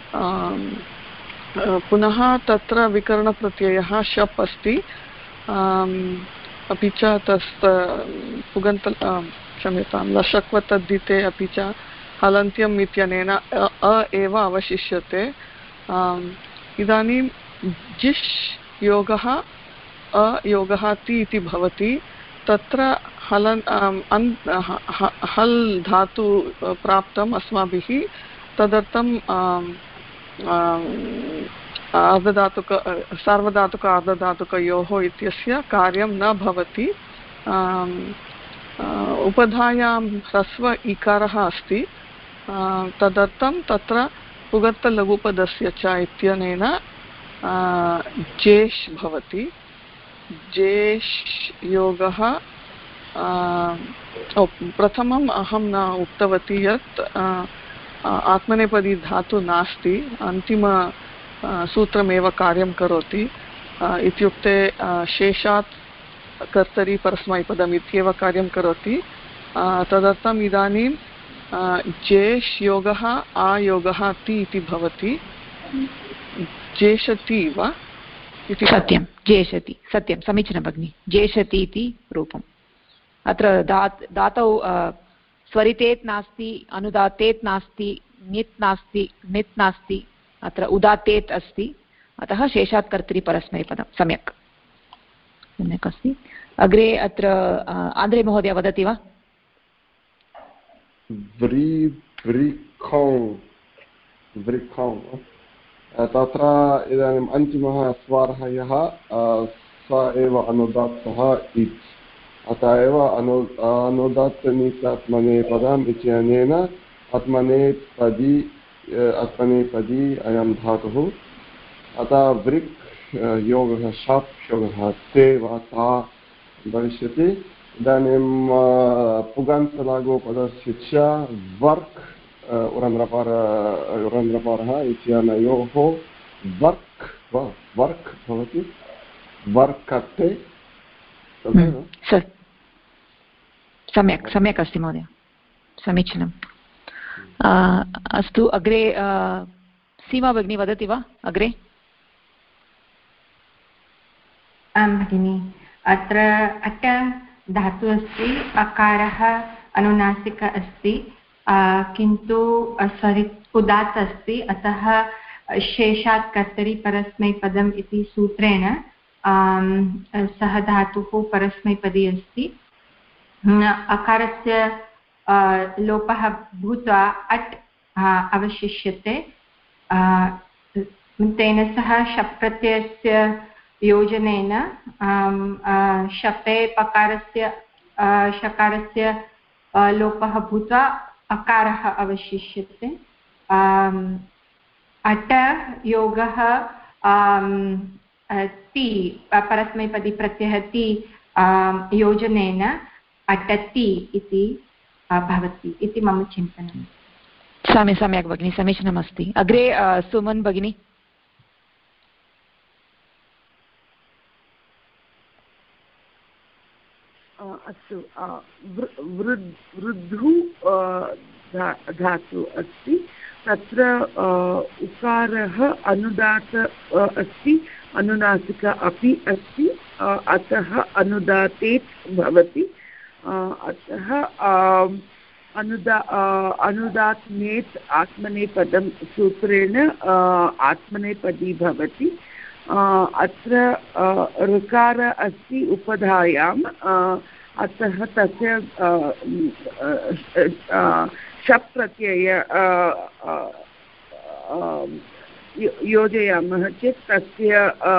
पुनः तत्र विकरणप्रत्ययः शप् अस्ति, अपि च पुगन्त क्षम्यतां लशक्व तद्धिते अपि च हलन्त्यम् इत्यनेन एव अवशिष्यते। इदानीं जिष् योगः अयोगः ति इति भवति, तत्र हल् धातु प्राप्तम् अस्माभिः, तदर्थं सार्वधातुक अर्धधातुकयोः इत्यस्य कार्यं न भवति। उपधायां ह्रस्व इकारः अस्ति, तदर्थं तत्र पुगन्तलघुपदस्य च इत्यनेन जेष् भवति। जेष् योगः प्रथमम् अहं न उक्तवती यत् आत्मनेपदी धातु नास्ति, अन्तिम सूत्रमेव कार्यं करोति। इत्युक्ते शेषात् कर्तरि परस्मैपदम् इत्येव कार्यं करोति। तदर्थम् इदानीं जेष् योगः आयोगः ति इति भवति। जेषति वा इति? सत्यं, जेषति, सत्यं, समीचीनं भगिनि। जेषति इति रूपम्। अत्र धातौ स्वरितेत् नास्ति, अनुदात्तेत् नास्ति, ङित् नास्ति, णित् नास्ति, अत्र उदात्तेत् अस्ति, अतः शेषात् कर्तरिपरस्मैपदं। सम्यक् सम्यक् अस्ति। अग्रे अत्र आन्द्रे महोदय वदति वा? तत्र इदानीम् अन्तिमः स्वरः यः स एव अनुदात्तः इति, अतः एव अनुदात्तनीतात्मनेपदम् इत्यनेन आत्मनेपदी अयं धातुः। अतः वृक् योगः शप् योगः ते वा ता भविष्यति। इदानीं पुगन्तलघुपदस्य च वर्क् उरन्द्रकारः इत्यनयोः वर्क् वर्क् भवति, वर्कते। सम्यक् सम्यक् अस्ति महोदय, समीचीनम्। अस्तु, अग्रे सीमा भगिनी वदति वा? अग्रे आं भगिनि, अत्र अट धातु अस्ति, अकारः अनुनासिक अस्ति, किन्तु उदात्त अस्ति, अतः शेषात् कर्तरि परस्मैपदम् इति सूत्रेण सः धातुः परस्मैपदी अस्ति। अकारस्य लोपः भूत्वा अट् अवशिष्यते, तेन सह शप् प्रत्ययस्य योजनेन शपे पकारस्य शकारस्य लोपः भूत्वा अकारः अवशिष्यते। अट योगः ति परस्मैपदी प्रत्ययः ति योजनेन अटति इति भवति इति मम चिन्तनं। सम्यक् भगिनि, समीचीनमस्ति। अग्रे सुमन् भगिनी। अस्तु, वृद्धु धातु अस्ति, तत्र उकारः अनुदात अस्ति, अनुनासिक अपि अस्ति, अतः अनुदातेत् भवति। अतः अनुदात्नेत् आत्मनेपदं सूत्रेण आत्मनेपदी भवति। अत्र ऋकार अस्ति उपधायाम्, अतः तस्य शप् प्रत्यय योजयामः चेत् तस्य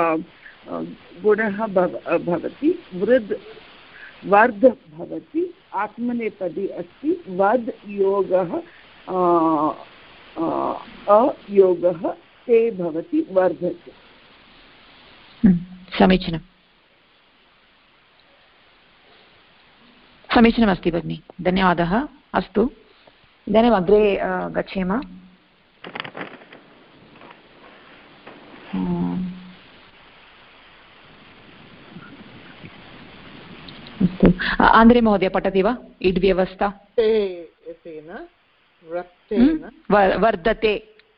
गुणः भवति, वर्ध भवति। आत्मनेपदी अस्ति, वद् योगः अयोगः ते भवति, वर्धते। समीचीनं, समीचीनमस्ति भगिनि, धन्यवादः। अस्तु, इदानीम् अग्रे गच्छेम। अस्तु, आन्द्रे महोदय पठति वा? इड् व्यवस्था वर्धते।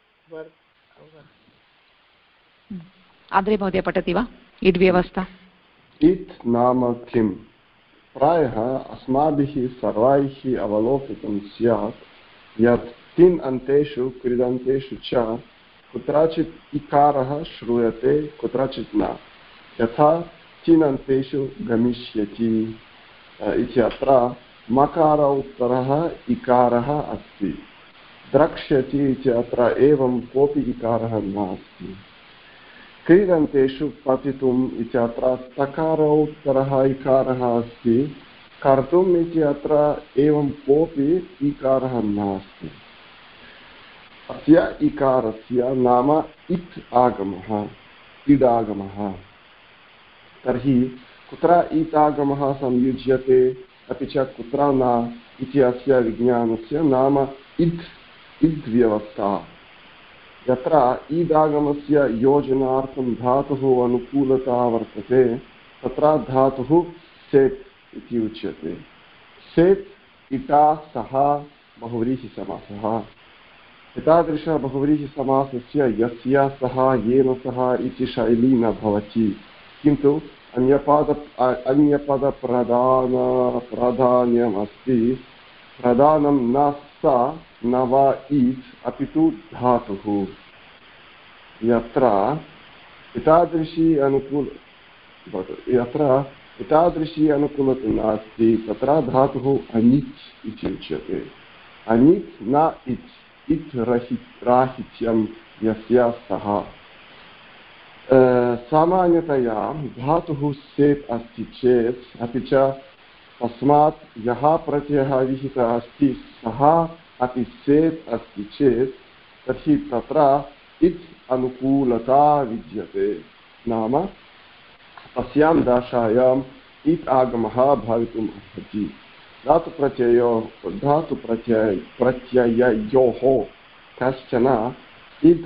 आन्द्रे महोदय पठति वा? इड् व्यवस्था। इत् नाम किम्? प्रायः अस्माभिः सर्वैः अवलोकितं स्यात् यत् तिन् अन्तेषु कृदन्तेषु च कुत्रचित् इकारः श्रूयते, कुत्रचित् न। यथा तिनन्तेषु गमिष्यति इत्यत्र मकार उत्तरः इकारः अस्ति, द्रक्ष्यति इत्यत्र एवं कोऽपि इकारः नास्ति। क्रीडन्तेषु पतितुम् इत्यत्र तकारोत्तरः इकारः अस्ति, कर्तुम् इत्यत्र एवं कोऽपि इकारः नास्ति। अस्य इकारस्य नाम इत् आगमः, इडागमः। तर्हि कुत्र इतागमः संयुज्यते अपि च कुत्र न इति अस्य विज्ञानस्य नाम इद्व्यवस्था। यत्र ईदागमस्य योजनार्थं धातुः अनुकूलता वर्तते तत्र धातुः सेत् इति उच्यते। सेत् इटा सह बहुव्रीहिसमासः। एतादृश बहुव्रीहिसमासस्य यस्य सह येन सह इति शैली न भवति, किन्तु अन्यपदप्राधान्यमस्ति प्रधानं न सा न वा इत् अपि तु धातुः। यत्र एतादृशी अनुकूलता नास्ति तत्र धातुः अनित् इति उच्यते। अनित् न इत्, इत् राहित्यं यस्य सः। सामान्यतया धातुः सेत् अस्ति चेत् अपि च तस्मात् यः प्रत्ययः विहितः अस्ति सः अपि सेत् अस्ति चेत् तर्हि तत्र इत् अनुकूलता विद्यते। नाम तस्यां दशायाम् इत् आगमः भवितुम् अर्हति। धातुप्रत्यययोः कश्चन इद्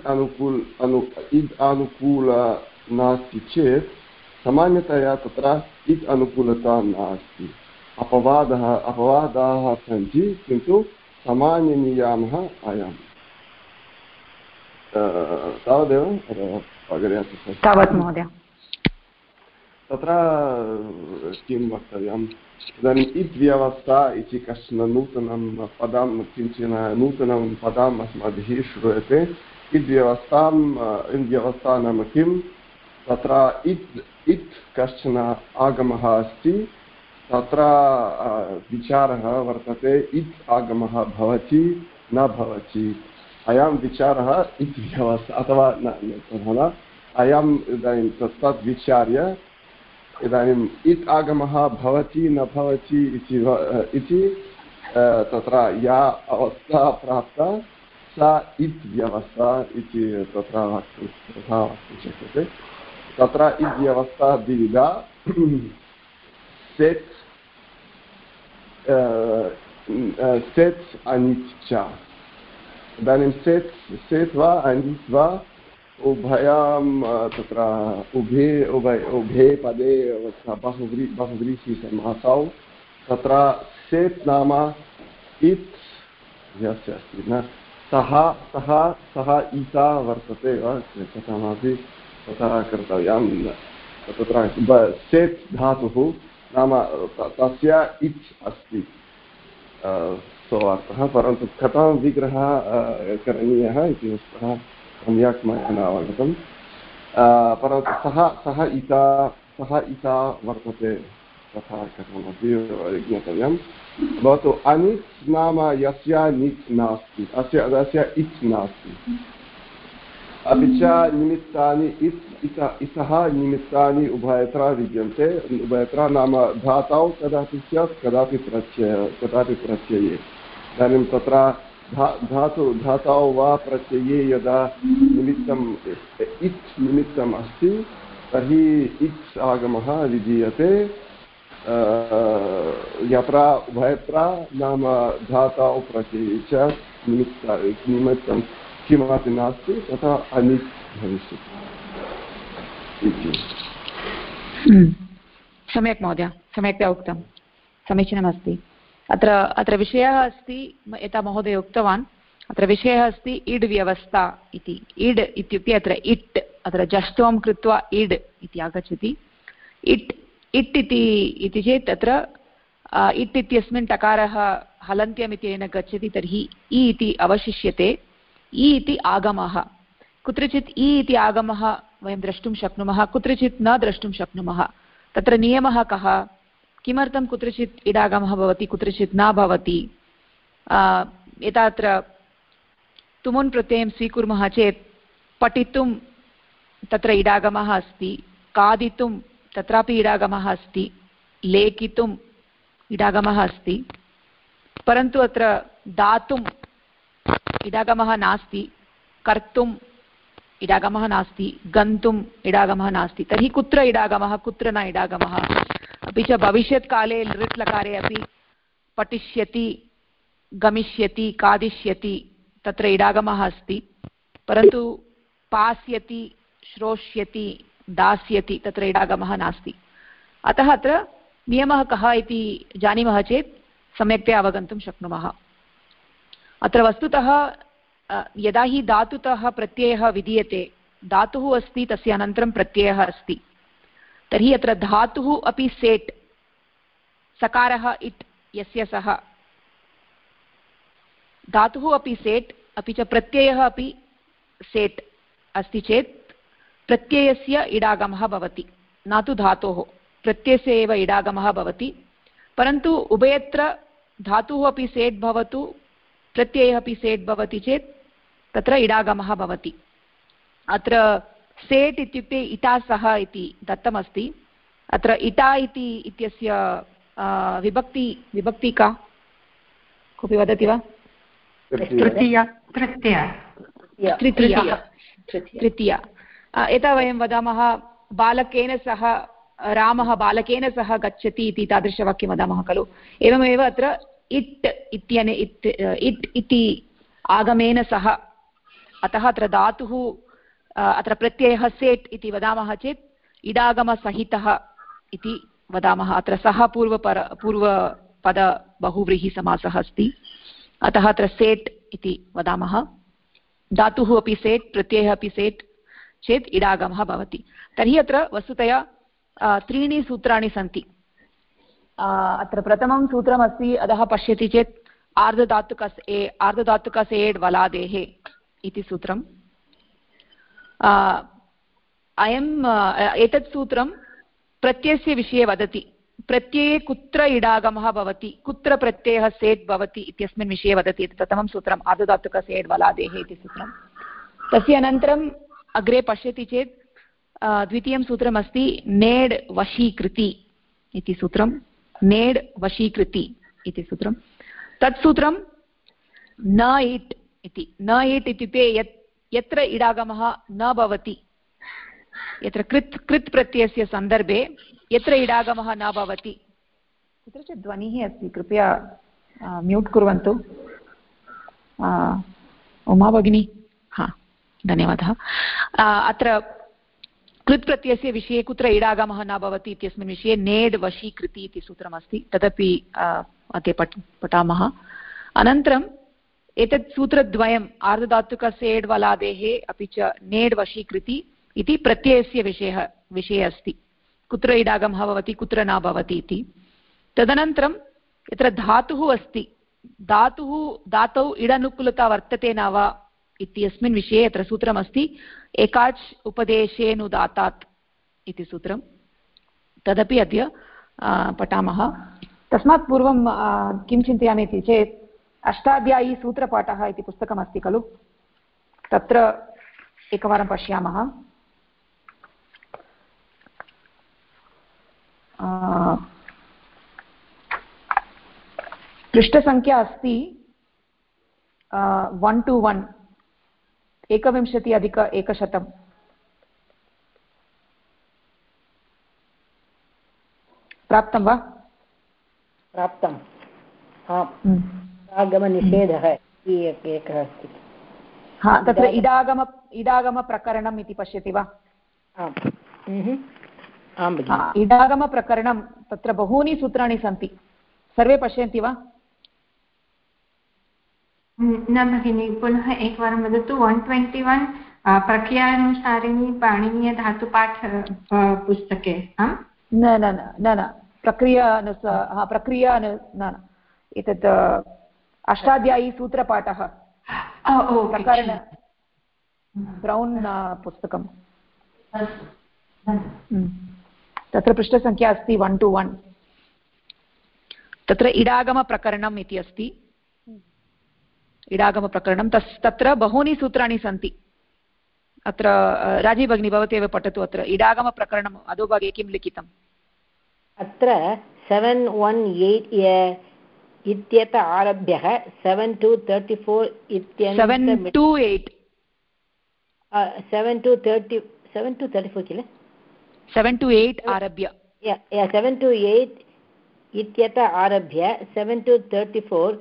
अनुकूल नास्ति चेत् सामान्यतया तत्र इद् अनुकूलता नास्ति। अपवादाः सन्ति, किन्तु सामान्यनियमः अयम्। तावदेव अग्रे तावत् महोदय। तत्र किं वक्तव्यम्, इदानीम् इद् व्यवस्था इति कश्चन नूतनं पदम् अस्माभिः श्रूयते। इद् व्यवस्था नाम किं, तत्र इत् कश्चन आगमः अस्ति, तत्र विचारः वर्तते इत् आगमः भवति न भवति। अयं विचारः इत् व्यवस्था अथवा न अयम् इदानीं तत् विचार्य इदानीम् इत् आगमः भवति न भवति इति तत्र या अवस्था प्राप्ता सा इत् व्यवस्था इति तत्र वक्तुं शक्यते। तत्र इत् व्यवस्था द्विविधा, सेत् अनित् च। इदानीं सेत् वा अनित् वा उभयां तत्र उभे पदे बहुव्रीहि समासौ तत्र सेत् नाम इत् यस्य अस्ति न सः ईता वर्तते वा कथमपि तथा कर्तव्यं। तत्र सेत् धातुः नाम तस्य इत् अस्ति सोऽर्थः, परन्तु कथं विग्रहः करणीयः इति वस्तुतः सम्यक् मया न अवगतं। परन्तु सः इता वर्तते तथा कथमपि ज्ञातव्यं भवतु। अनित् नाम यस्य नित् नास्ति, अस्य इत् नास्ति, अपि च निमित्तानि इतः निमित्तानि उभयत्र विद्यन्ते। उभयत्र नाम धातौ कदापि स्यात् कदापि प्रत्यये। इदानीं तत्र धातौ वा प्रत्यये यदा निमित्तम् इत् निमित्तम् अस्ति तर्हि इत् आगमः विधीयते। यत्र उभयत्र नाम धातौ प्रत्यये च निमित्तं किमपि नास्ति तथा अनित् भविष्यति इति। सम्यक् महोदय, सम्यक्तया उक्तं, समीचीनमस्ति। अत्र विषयः अस्ति, यथा महोदय उक्तवान्, अत्र विषयः अस्ति इड् व्यवस्था इति। इड् इत्युक्ते अत्र इट्, अत्र जष्ट्वं कृत्वा इड् इति आगच्छति। इट् इति चेत् तत्र इट् इत्यस्मिन् टकारः हलन्त्यम् इत्यनेन गच्छति, तर्हि इ इति अवशिष्यते। इ इति आगमः, कुत्रचित् इ इति आगमः वयं द्रष्टुं शक्नुमः, कुत्रचित् न द्रष्टुं शक्नुमः। तत्र नियमः कः, किमर्थं कुत्रचित् इडागमः भवति कुत्रचित् न भवति। यथा अत्र तुमुन् प्रत्ययं स्वीकुर्मः चेत् पठितुं तत्र इडागमः अस्ति, खादितुं तत्रापि इडागमः अस्ति, लेखितुम् इडागमः अस्ति, परन्तु अत्र दातुम् इडागमः नास्ति, कर्तुम् इडागमः नास्ति, गन्तुम् इडागमः नास्ति। तर्हि कुत्र इडागमः कुत्र न इडागमः। अपि च भविष्यत्काले लृट् लकारे अपि पठिष्यति, गमिष्यति, खादिष्यति तत्र इडागमः अस्ति, परन्तु पास्यति, श्रोष्यति, दास्यति तत्र इडागमः नास्ति। अतः अत्र नियमः कः इति जानीमः चेत् सम्यक्तया अवगन्तुं शक्नुमः। अत्र वस्तुतः यदा हि धातुतः प्रत्ययः विधीयते, धातुः अस्ति तस्य अनन्तरं प्रत्ययः अस्ति, तर्हि अत्र धातुः अपि सेट्, सकारः इट् यस्य सः, धातुः अपि सेट् अपि च प्रत्ययः अपि सेट् अस्ति चेत् प्रत्ययस्य इडागमः भवति, न तु धातोः, प्रत्ययस्य एव इडागमः भवति। परन्तु उभयत्र धातुः अपि सेट् भवतु प्रत्ययः अपि सेट् भवति चेत् तत्र इडागमः भवति। अत्र सेट् इत्युक्ते इटा सह इति दत्तमस्ति। अत्र इटा इति इत्यस्य विभक्ति का, कोऽपि वदति वा? तृतीया। यथा वयं वदामः बालकेन सह, रामः बालकेन सह गच्छति इति तादृशवाक्यं वदामः खलु, एवमेव अत्र इट् इति आगमेन सह, अतः अत्र धातुः, अत्र प्रत्ययः सेट् इति वदामः चेत् इडागमसहितः इति वदामः। अत्र सः पूर्वपद बहुव्रीहिसमासः अस्ति, अतः अत्र सेट् इति वदामः। धातुः अपि सेट् प्रत्ययः अपि सेट् चेत् इडागमः भवति। तर्हि अत्र वस्तुतया त्रीणि सूत्राणि सन्ति। अत्र प्रथमं सूत्रमस्ति, अधः पश्यति चेत् आर्धधातुकसेड् वलादेः इति सूत्रम्। एतत् सूत्रं प्रत्ययस्य विषये वदति, प्रत्यये कुत्र इडागमः भवति, कुत्र प्रत्ययः सेट् भवति इत्यस्मिन् विषये वदति। प्रथमं सूत्रम् आर्धधातुकसेड् वलादेः इति सूत्रं। तस्य अनन्तरम् अग्रे पश्यति चेत् द्वितीयं सूत्रमस्ति नेड् वशीकृति इति सूत्रं, नेड् वशीकृति इति सूत्रं। तत् सूत्रं न इट् इति, न इट् इत्युक्ते यत्र इडागमः न भवति, यत्र कृत् प्रत्ययस्य सन्दर्भे यत्र इडागमः न भवति। कुत्रचित् ध्वनिः अस्ति, कृपया म्यूट् कुर्वन्तु। उमा भगिनी, हा, धन्यवादः। अत्र कृत् प्रत्ययस्य विषये कुत्र इडागमः न भवति इत्यस्मिन् विषये नेड् वशीकृति इति सूत्रमस्ति, तदपि अद्य पठामः। अनन्तरम् एतत् सूत्रद्वयम् आर्धधातुकसेड् वलादेः अपि च नेड् वशीकृति इति प्रत्ययस्य विषये अस्ति, कुत्र इडागमः भवति कुत्र न भवति इति। तदनन्तरं यत्र धातुः अस्ति, धातौ इडनुकूलता वर्तते न वा इत्यस्मिन् विषये अत्र सूत्रमस्ति एकाच् उपदेशेनुदातात् इति सूत्रं, तदपि अद्य पठामः। तस्मात् पूर्वं किं चिन्तयामि इति चेत् अष्टाध्यायी सूत्रपाठः इति पुस्तकमस्ति खलु, तत्र एकवारं पश्यामः। पृष्ठसङ्ख्या अस्ति 121, 21+100। प्राप्तं वा? प्राप्तम्। आगमनिषेधः एकः अस्ति। हा, तत्र इडागमप्रकरणम् इति पश्यति वा? इडागमप्रकरणं, तत्र बहूनि सूत्राणि सन्ति, सर्वे पश्यन्ति वा? न भगिनि, पुनः एकवारं वदतु। 121 प्रक्रियानुसारिणी पाणिनीयधातुपाठ पुस्तके। न प्रक्रिया न, एतत् अष्टाध्यायी सूत्रपाठः प्रकरण, ब्रौन् पुस्तकं, तत्र पृष्ठसङ्ख्या अस्ति 121। तत्र इडागमप्रकरणम् इति अस्ति, इडागमप्रकरणं। तत्र बहूनि सूत्राणि सन्ति। अत्र राजी भगिनी भवती एव पठतु। अत्र इडागमप्रकरणम् अधोभागे किं लिखितम्? अत्र 718 इत्यत आरभ्यः 7 to 34 7 to 8 7 to 34 kill 7 to 8 आरभ्य 7 to 8 इत्यत आरभ्य 7 to 34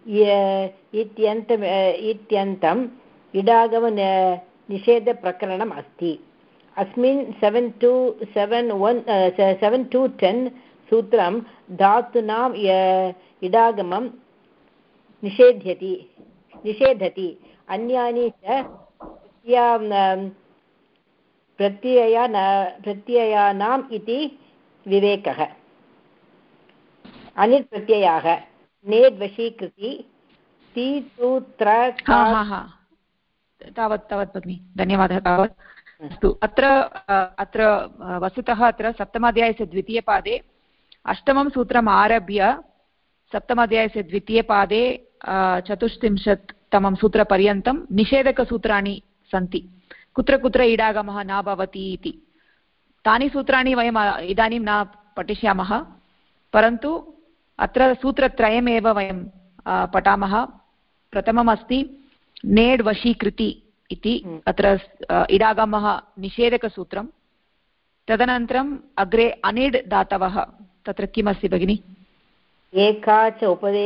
इत्यन्तम् इडागम निषेधप्रकरणम् अस्ति। अस्मिन् 7 to 10 सूत्रं धातूनां इडागमं निषेधति, अन्यानि च प्रत्ययानाम् इति विवेकः। अनिट् प्रत्ययाः नेड् वशीकृति ति तु त्र तावत् भगिनि धन्यवादः तावत् अस्तु अत्र वस्तुतः अत्र सप्तमाध्यायस्य द्वितीयपादे अष्टमं सूत्रम् आरभ्य सप्तमाध्यायस्य द्वितीयपादे 34तमं सूत्रपर्यन्तं निषेधकसूत्राणि सन्ति कुत्र कुत्र इडागमः न भवति इति तानि सूत्राणि वयम् इदानीं न पठिष्यामः परन्तु अत्र सूत्रत्रयमेव वयं पठामः प्रथमम् अस्ति नेड् वशीकृति इति अत्र इडागमः निषेधकसूत्रं तदनन्तरम् अग्रे अनिड् धातवः तत्र किमस्ति भगिनि एकाच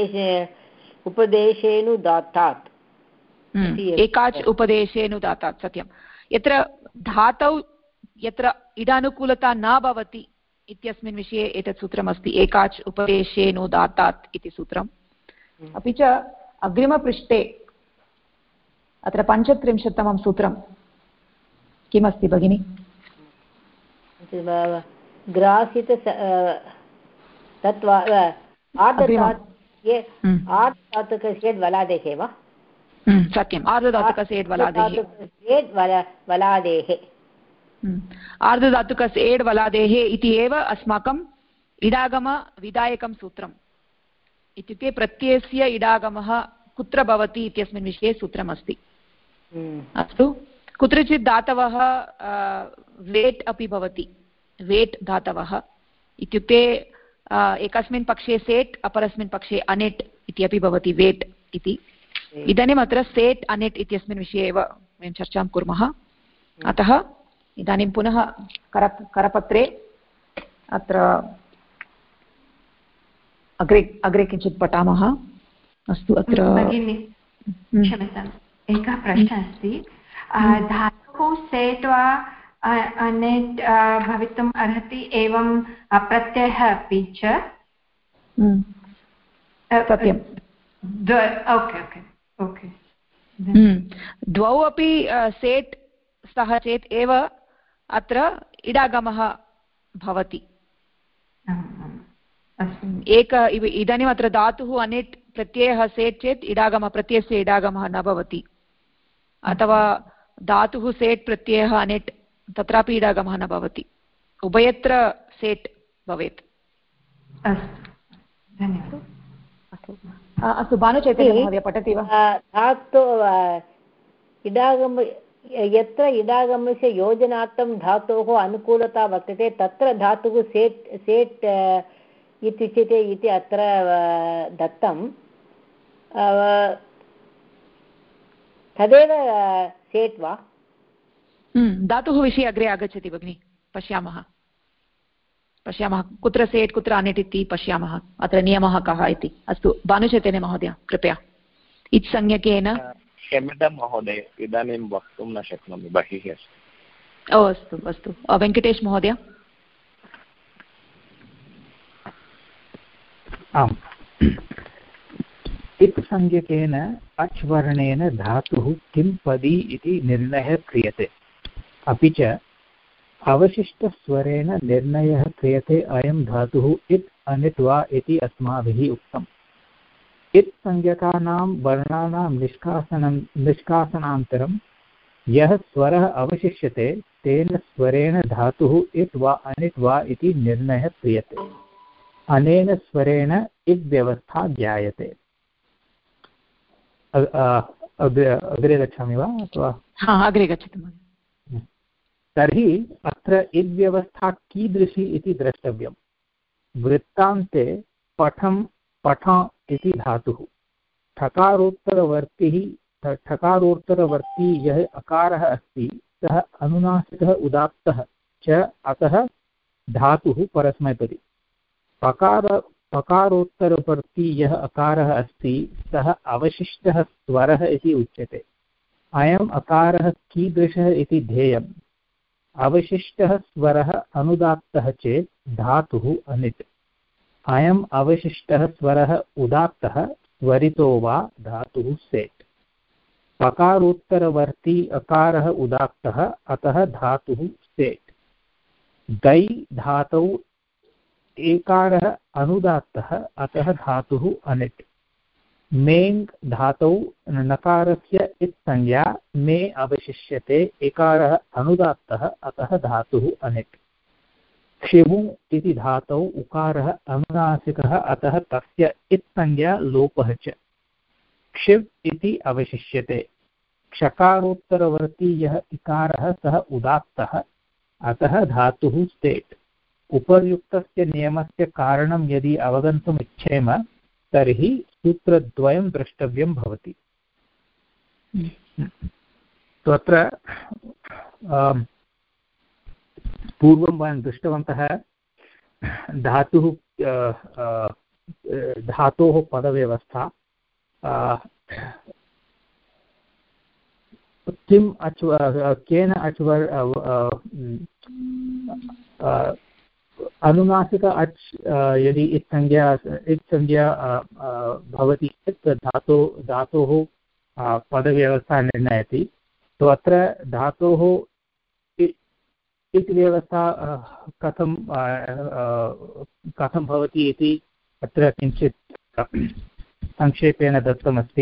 उपदेशेनुदात्तात् एकाच उपदेशेनुदात्तात् सत्यं यत्र धातौ यत्र इडानुकूलता न भवति इत्यस्मिन् विषये एतत् सूत्रमस्ति एकाच उपदेशेनुदात्तात् इति सूत्रम् अपि च अग्रिमपृष्ठे अत्र 35तमं सूत्रं किमस्ति भगिनि ग्रासित आर्धधातुकस्य वलादेः वा सत्यम् आर्धधातुकस्य वलादेः आर्धधातुकस्य एड् वलादेः इति एव अस्माकं इडागमविधायकं सूत्रम् इत्युक्ते प्रत्ययस्य इडागमः कुत्र भवति इत्यस्मिन् विषये सूत्रमस्ति अस्तु कुत्रचित् धातवः वेट् अपि भवति वेट् धातवः इत्युक्ते एकस्मिन् पक्षे सेट् अपरस्मिन् पक्षे अनेट् इति अपि भवति वेट् इति इदानीम् अत्र सेट् अनेट् इत्यस्मिन् विषये एव वयं चर्चां कुर्मः अतः इदानीं पुनः करपत्रे अत्र अग्रे किञ्चित् पठामः अस्तु अत्र क्षम्यताम् एकः प्रश्नः अस्ति धातुः सेट् वा अनेट् भवितुम् अर्हति एवं प्रत्ययः अपि च सत्यं ओके द्वौ अपि सेट् स्तः चेत् एव अत्र इडागमः भवति इदानीम् अत्र धातुः अनेट् प्रत्ययः सेट् चेत् प्रत्ययस्य इडागमः न भवति अथवा धातुः सेट् प्रत्ययः अनेट् तत्रापि इडागमः न भवति उभयत्र सेट् भवेत् अस्तु धन्यवादः अस्तु भानुचैतन्य महोदय पठति वा धातु इडागम यत्र इडागमस्य योजनार्थं धातोः अनुकूलता वर्तते तत्र धातुः सेट् इत्युच्यते इति अत्र दत्तं तदेव सेट् वा धातुः विषये अग्रे आगच्छति भगिनि पश्यामः कुत्र सेट् कुत्र अनेट् इति पश्यामः अत्र नियमः कः इति अस्तु भानुचैतन्य महोदय कृपया इत्संज्ञकेन क्षम्यतां महोदय इदानीं वक्तुं न शक्नोमि बहिः अस्ति अस्तु वेङ्कटेश महोदय आम् इत्संज्ञकेन अच् वर्णेन धातुः किं पदी इति निर्णयः क्रियते अपि च अवशिष्टस्वरेण निर्णयः क्रियते अयं धातुः इत् अनिट् वा इति अस्माभिः उक्तम् इत् संज्ञकानां वर्णानां निष्कासनान्तरं यः स्वरः अवशिष्यते तेन स्वरेण धातुः इत् वा अनिट् वा इति निर्णयः क्रियते अनेन स्वरेण इत् व्यवस्था ज्ञायते अग्रे गच्छामि वा अथवा अग्रे गच्छतु तर्हि अत्र इद् व्यवस्था कीदृशी इति द्रष्टव्यं वृत्तान्ते पठ इति धातुः ठकारोत्तरवर्ती यः अकारः अस्ति सः अनुनासिकः उदात्तः च अतः धातुः परस्मैपदी पकारोत्तरवर्ती यः अकारः अस्ति सः अवशिष्टः स्वरः इति उच्यते अयम् अकारः कीदृशः इति ध्येयम् अवशिष्टः स्वरः अनुदात्तः चेत् धातुः अनिट् अयम् अवशिष्टः स्वरः उदात्तः स्वरितो वा धातुः सेट् पकारोत्तरवर्ती अकारः उदात्तः अतः धातुः सेट् दै धातौ एकारः अनुदात्तः अतः धातुः अनिट् मेङ् धातौ नकारस्य इत् संज्ञा मे अवशिष्यते एकारः अनुदात्तः अतः धातुः अनिट्। क्षिमु इति धातौ उकारः अनुनासिकः अतः तस्य इत् संज्ञा लोपः च। क्षिव् इति अवशिष्यते। क्षकारोत्तरवर्ती यः इकारः सः उदात्तः अतः धातुः स्टेट्। उपर्युक्तस्य नियमस्य कारणं यदि अवगन्तुम् इच्छेम तर्हि सूत्रद्वयं द्रष्टव्यं भवति। तत्र पूर्वं वयं दृष्टवन्तः धातोः पदव्यवस्था किम् केन अनुनासिक अच् यदि इत्संज्ञा भवति चेत् धातोः पदव्यवस्था निर्णयति। तो अत्र धातोः इत् व्यवस्था कथं भवति इति अत्र किञ्चित् संक्षेपेण दत्तमस्ति।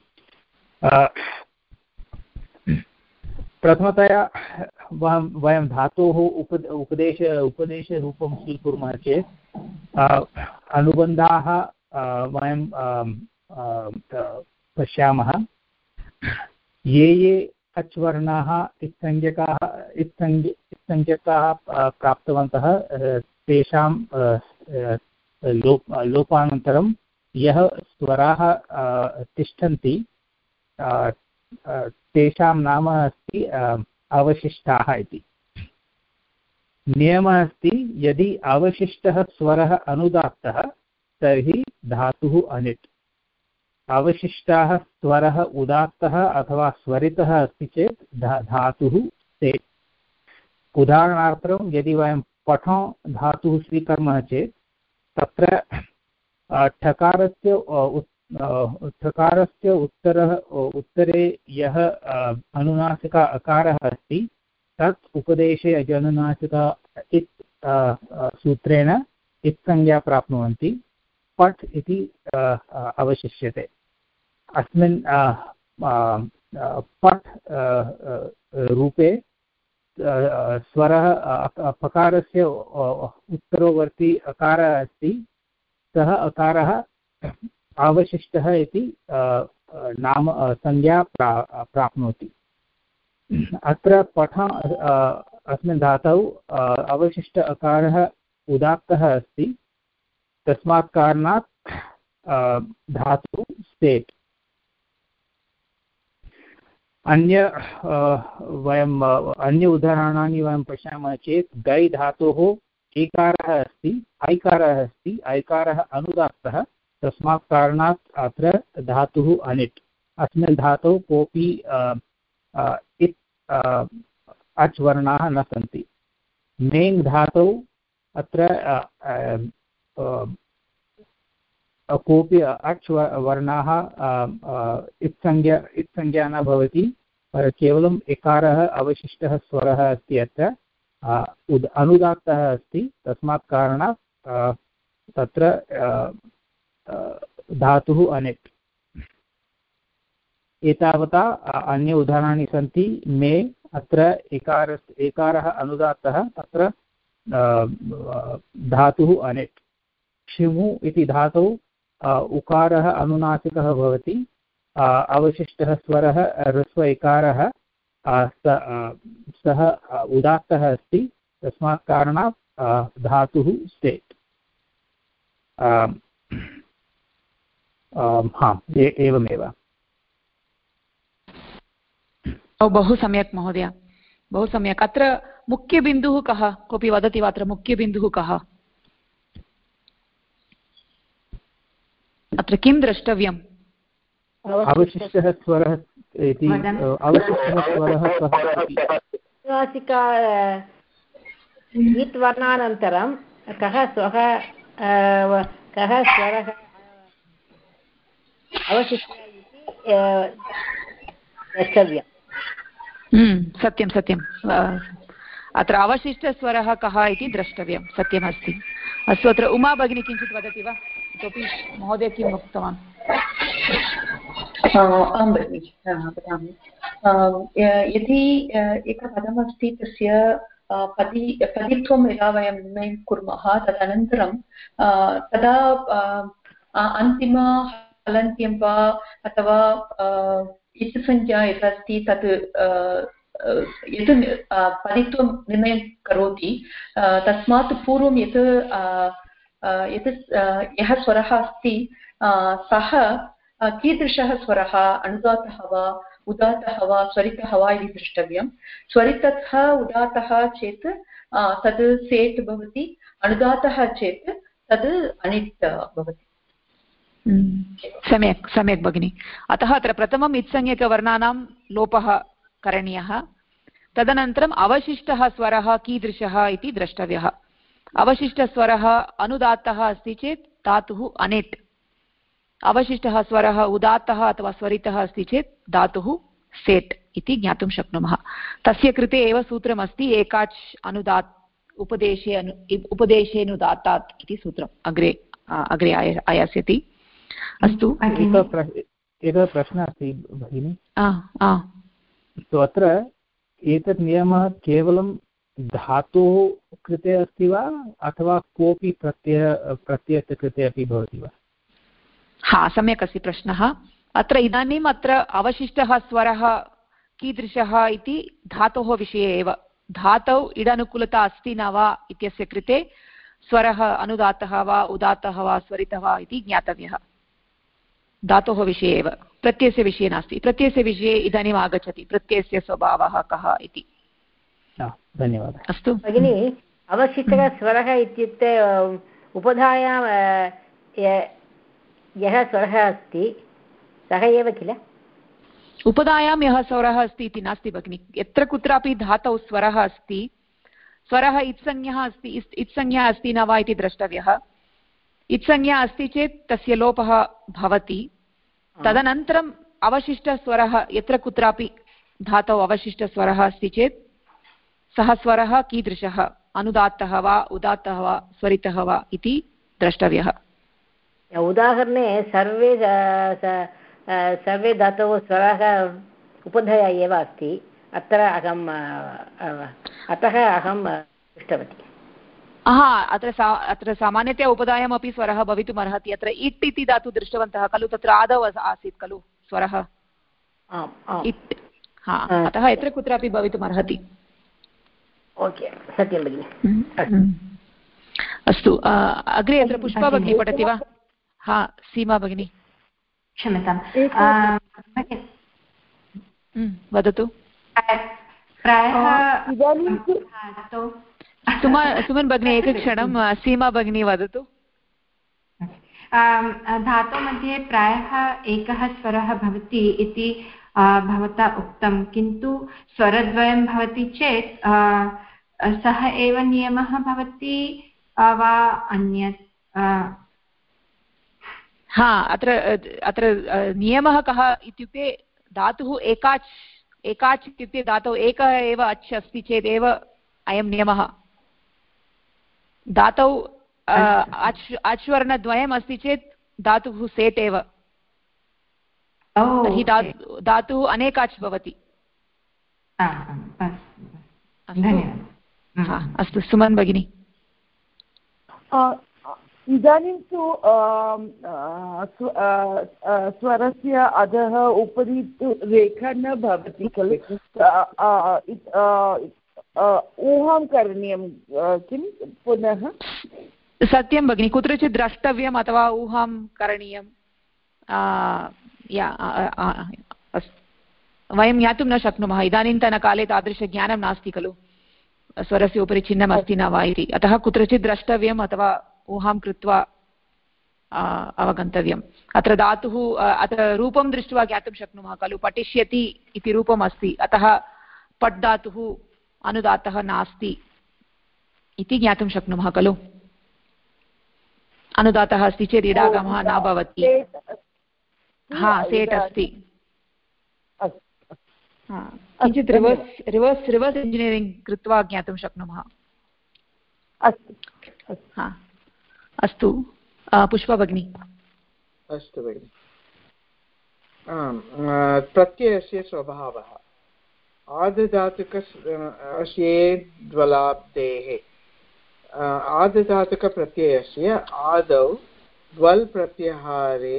प्रथमतया वयं धातोः उपदेशरूपं स्वीकुर्मः चेत् अनुबन्धाः वयं पश्यामः। ये अच् वर्णाः इत्संज्ञकाः प्राप्तवन्तः तेषां लोपानन्तरं यः स्वराः तिष्ठन्ति तेषां नाम अस्ति अवशिष्टाः इति। नियमः अस्ति यदि अवशिष्टः स्वरः अनुदात्तः तर्हि धातुः अनिट्। अवशिष्टाः स्वरः उदात्तः अथवा स्वरितः अस्ति चेत् धातुः स्टेट्। उदाहरणार्थं यदि वयं पठं धातुः स्वीकुर्मः चेत् तत्र ठकारस्य उत्तरे यः अनुनासिक अकारः अस्ति तत् उपदेशे अजनुनासिक इत् सूत्रेण इत्संज्ञा प्राप्नुवन्ति। पठ् इति अवशिष्यते। अस्मिन् पठ् रूपे स्वरः पकारस्य उत्तरोवर्ती अकारः अस्ति सः अकारः अवशिष्टः इति नाम संज्ञा प्राप्नोति। अत्र पठ अस्मिन् धातौ अवशिष्ट अकारः उदात्तः अस्ति तस्मात् कारणात् धातुः स्टेट्। अन्य उदाहरणानि वयं पश्यामः चेत् गै धातोः एकारः अस्ति ऐकारः अस्ति ऐकारः अनुदात्तः तस्मात् कारणात् अत्र धातुः अनिट्। अस्मिन् धातौ कोऽपि इत् अच् वर्णाः न सन्ति। मेङ् धातौ अत्र कोऽपि अच् वर्णाः इत्संज्ञा न भवति। केवलम् एकारः अवशिष्टः स्वरः अस्ति। अत्र अनुदात्तः अस्ति तस्मात् कारणात् तत्र धातुः अनिट्। एतावता अन्य उदाहरणानि सन्ति। मे अत्र एकारः अनुदात्तः तत्र धातुः अनिट्। क्षिमु इति धातौ उकारः अनुनासिकः भवति अवशिष्टः स्वरः ह्रस्व इकारः सः उदात्तः अस्ति तस्मात् कारणात् धातुः स्टेट्। एवमेव। बहु सम्यक् महोदय, बहु सम्यक्। अत्र मुख्यबिन्दुः कः? कोऽपि वदति वा अत्र मुख्यबिन्दुः कः? अत्र किं द्रष्टव्यम्? अवशिष्टः स्वरः इति। अवशिष्टः स्वरः इत् वर्णानन्तरं कः स्वरः अवशिष्टः इति द्रष्टव्यम्। सत्यं सत्यम्। अत्र अवशिष्टस्वरः कः इति द्रष्टव्यं। सत्यमस्ति। अस्तु, अत्र उमा भगिनी किञ्चित् वदति वा? इतोपि महोदय किम् उक्तवान्? आं भगिनि वदामि। यदि एकं पदमस्ति तस्य पदित्वं यदा वयं निर्णयं कुर्मः तदनन्तरं तदा अन्तिम हलन्त्यं वा अथवा इत्संज्ञा यदस्ति तत् यत् पदित्वं निर्णयं करोति तस्मात् पूर्वं यः स्वरः अस्ति सः कीदृशः स्वरः अनुदातः वा उदात्तः वा स्वरितः वा इति द्रष्टव्यं। स्वरितः उदात्तः चेत् तद् सेट् भवति, अनुदातः चेत् तद् अनिट् भवति। सम्यक् सम्यक् भगिनि। अतः अत्र प्रथमम् इत्संज्ञकवर्णानां लोपः करणीयः, तदनन्तरम् अवशिष्टः स्वरः कीदृशः इति द्रष्टव्यः। अवशिष्टस्वरः अनुदात्तः अस्ति चेत् धातुः अनेट्, अवशिष्टः स्वरः उदात्तः अथवा स्वरितः अस्ति चेत् धातुः सेट् इति ज्ञातुं शक्नुमः। तस्य कृते एव सूत्रमस्ति एकाच् अनुदात् उपदेशेनुदात्तात् इति सूत्रम् अग्रे आयास्यति। अस्तु, एकः प्रश्नः अस्ति भगिनि। अत्र एतत् नियमः केवलं धातोः कृते अस्ति वा अथवा कोऽपि प्रत्ययस्य कृते अपि भवति वा? सम्यक् अस्ति प्रश्नः। अत्र इदानीम् अत्र अवशिष्टः स्वरः कीदृशः इति धातोः विषये एव। धातौ इडनुकूलता अस्ति न वा इत्यस्य कृते स्वरः अनुदात्तः वा उदात्तः वा स्वरितः वा इति ज्ञातव्यः। धातोः विषये एव, प्रत्ययस्य विषये नास्ति। प्रत्ययस्य विषये इदानीम् आगच्छति प्रत्ययस्य स्वभावः कः इति। धन्यवादः। अस्तु भगिनि, अवशिष्टः स्वरः इत्युक्ते उपधायां यः स्वरः अस्ति सः एव किल? उपधायां यः स्वरः अस्ति इति नास्ति भगिनि। यत्र कुत्रापि धातौ स्वरः अस्ति, स्वरः इत्संज्ञः अस्ति, इत्संज्ञा अस्ति न वा इति द्रष्टव्यः। इत्संज्ञा अस्ति चेत् तस्य लोपः भवति। तदनन्तरम् अवशिष्टस्वरः, यत्र कुत्रापि धातौ अवशिष्टस्वरः अस्ति चेत् सः स्वरः कीदृशः, अनुदात्तः वा उदात्तः वा स्वरितः वा इति द्रष्टव्यः। उदाहरणे सर्वे धातवः स्वरः उपधया एव अस्ति। अतः अहं पृष्टवती। अत्र सामान्यतया उपधायामपि स्वरः भवितुम् अर्हति। अत्र इट् इति धातु दृष्टवन्तः खलु, तत्र आदौ आसीत् खलु स्वरः इट्। अतः यत्र कुत्रापि भवितुम् अर्हति। ओके, सत्यं भगिनि। अस्तु, अग्रे अत्र पुष्पा भगिनी पठति वा? सीमा भगिनी क्षम्यतां, वदतु। प्रायः सुमन् भगिनी एकक्षणं, सीमा भगिनी वदतु। धातु मध्ये प्रायः एकः स्वरः भवति इति भवता उक्तं, किन्तु स्वरद्वयं भवति चेत् सः एव नियमः भवति वा अन्यत्? अत्र नियमः कः इत्युक्ते धातुः एकाच् इत्युक्ते धातौ एकः एव अच् अस्ति चेदेव अयं नियमः। धातौ अच्वर्णद्वयम् अस्ति चेत् धातुः सेट् एव, तर्हि धातुः अनेकाच् भवति। अस्तु, सुमन् भगिनी। इदानीं तु स्वरस्य अधः उपरि तु रेखा न भवति खलु, ऊहां करणीयं किं पुनः? सत्यं भगिनि, कुत्रचित् द्रष्टव्यम् अथवा ऊहां करणीयं। वयं ज्ञातुं न शक्नुमः, इदानीन्तनकाले तादृशज्ञानं नास्ति खलु, स्वरस्य उपरि चिह्नम् अस्ति न वा इति। अतः कुत्रचित् द्रष्टव्यम् अथवा ऊहां कृत्वा अवगन्तव्यम्। अत्र धातुः, अत्र रूपं दृष्ट्वा ज्ञातुं शक्नुमः खलु, पठिष्यति इति रूपम् अस्ति, अतः पट् धातुः अनुदातः नास्ति इति ज्ञातुं शक्नुमः खलु। अनुदातः अस्ति चेत् इडागमः न भवति। सेट् अस्ति। किञ्चित् रिवर्स् इञ्जिनियरिङ्ग् कृत्वा ज्ञातुं शक्नुमः। अस्तु, पुष्पा भगिनी। अस्तु भगिनि। प्रत्ययस्य स्वभावः आदधातुकस्येद्वलाब्देः आदधातुकप्रत्ययस्य आदौ द्वल् प्रत्याहारे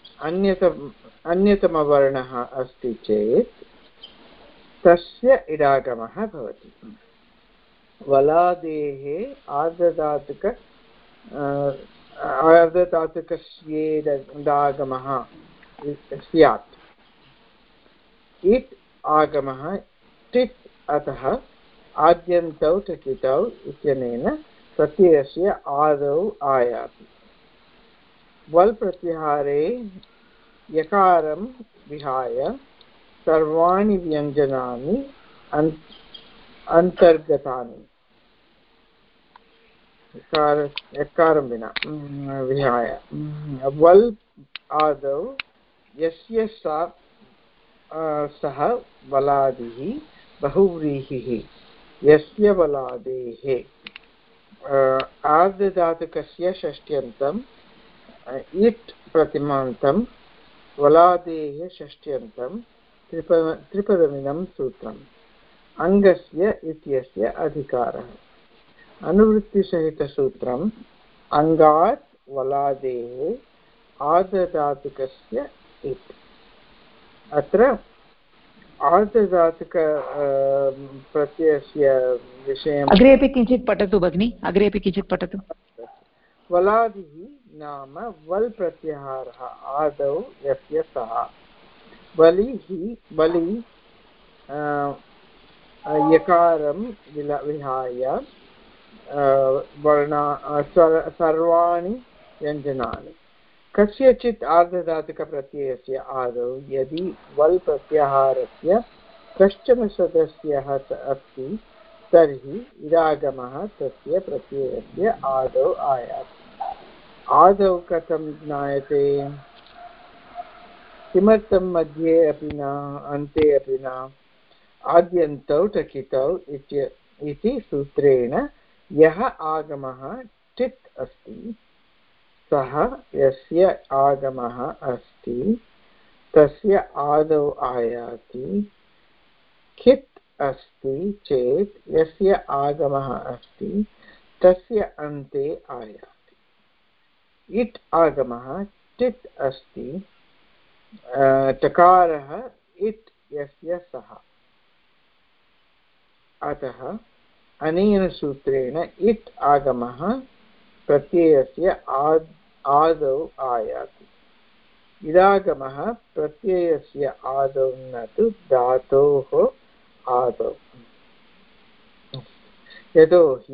अन्यतमवर्णः अस्ति चेत् तस्य इडागमः भवति। वलादेः आर्धधातुकस्येदागमः स्यात्। इट् आगमः टित् अतः आद्यन्तौ टकितौ इत्यनेन प्रत्ययस्य आदौ आयाति। वल् प्रत्याहारे यकारं विहाय सर्वाणि व्यञ्जनानि अन्तर्गतानि। यकारं विना विहाय वल् आदौ यस्य सः बलादिः बहुव्रीहिः यस्य बलादेः आर्धधातुकस्य षष्ट्यन्तम् इट् प्रतिमान्तं वलादेः षष्ट्यन्तं त्रिपदमिदं सूत्रम् अङ्गस्य इत्यस्य अधिकारः। अनुवृत्तिसहितसूत्रम् अङ्गात् वलादेः आर्धधातुकस्य इट्। अत्र आर्धधातुक प्रत्ययस्य विषयम् अग्रेपि किञ्चित् पठतु भगिनि, अग्रेपि किञ्चित् पठतु। वलादिः नाम वल् प्रत्याहारः आदौ यस्य सः बलि यकारं विहाय सर्वाणि व्यञ्जनानि। कस्यचित् आर्धधातुकप्रत्ययस्य आदौ यदि वल् प्रत्याहारस्य कश्चन सदस्यः अस्ति तर्हि इडागमः तस्य प्रत्ययस्य आदौ आयाति। आदौ कथं ज्ञायते? किमर्थं मध्ये अपि न अन्ते अपि न? आद्यन्तौ टकितौ इति सूत्रेण यः आगमः टित् अस्ति सः यस्य आगमः अस्ति तस्य आदौ आयाति। खित् अस्ति चेत् यस्य आगमः अस्ति तस्य अन्ते आयाति। इट् आगमः टित् अस्ति टकारः इट् यस्य सः। अतः अनेन सूत्रेण इट् आगमः प्रत्ययस्य आदौ आयाति। इडागमः प्रत्ययस्य आदौ न तु धातोः आदौ। यतोहि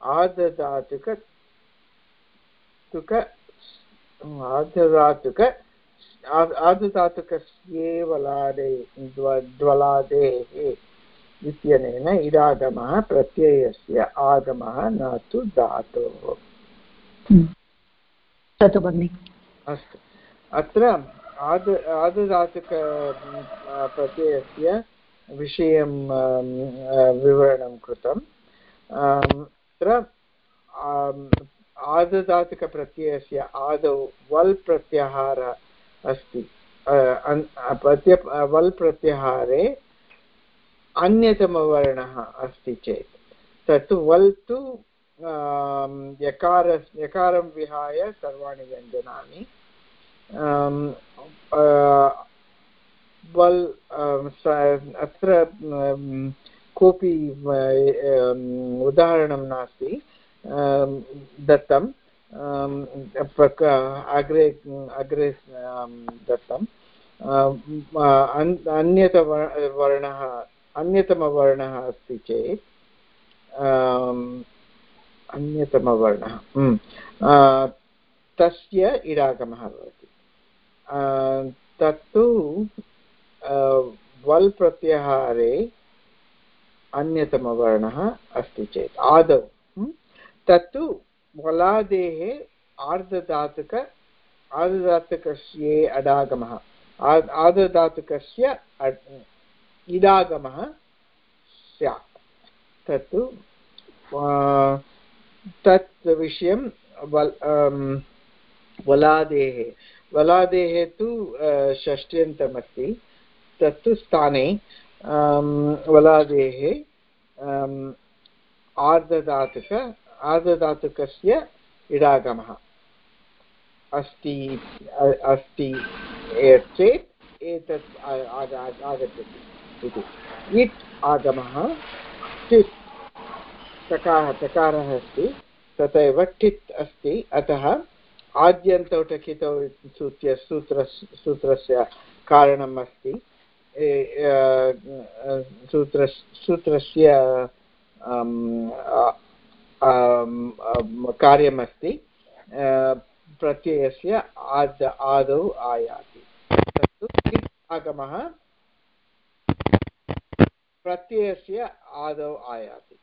आर्धधातुकस्येवलादेः इत्यनेन इडागमः प्रत्ययस्य आगमः न तु धातोः। अस्तु, अत्र आर्धधातुक प्रत्ययस्य विषयं विवरणं कृतम्। अत्र आर्धधातुकप्रत्ययस्य आदौ वल् प्रत्याहारः अस्ति। वल् प्रत्याहारे अन्यतमवर्णः अस्ति चेत् तत् वल् तु यकारं विहाय सर्वाणि व्यञ्जनानि। वल् अत्र कोऽपि उदाहरणं नास्ति दत्तं, अग्रे दत्तं। अन्यतमवर्णः अस्ति चेत् तस्य इडागमः भवति। तत्तु वल् प्रत्याहारे अन्यतमवर्णः अस्ति चेत् आदौ तत्तु वलादेः आर्धधातुकस्य अडागमः आर्धधातुकस्य इडागमः स्यात्। तत्तु तत् विषयं वलादेः वलादेः तु षष्ट्यन्तमस्ति तत्तु स्थाने वलादेः आर्धधातुकस्य इडागमः अस्ति चेत् एतत् आगच्छति इति इट् आगमः टित् तकारः अस्ति तथैव टित् अस्ति अतः आद्यन्तौ टकितौ सूत्रस्य कारणम् अस्ति सूत्रस्य कार्यमस्ति प्रत्ययस्य आदौ आयाति तत्तु इट् आगमः प्रत्ययस्य आदौ आयाति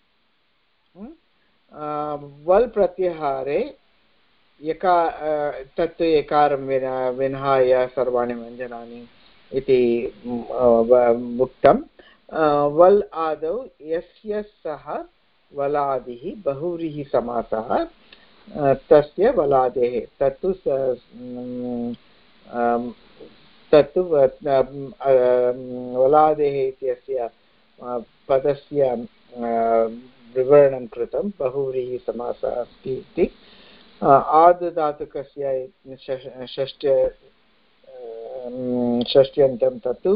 वल् प्रत्याहारे तत्तु एकारं विहाय सर्वाणि व्यञ्जनानि इति उक्तं वल् आदौ यस्य सः वलादिः बहुव्रीहि समासः तस्य वलादेः तत्तु वलादेः इत्यस्य पदस्य विवरणं कृतं बहुव्रीहि समासः अस्ति इति आर्धधातुकस्य षष्ट्यन्तं तत्तु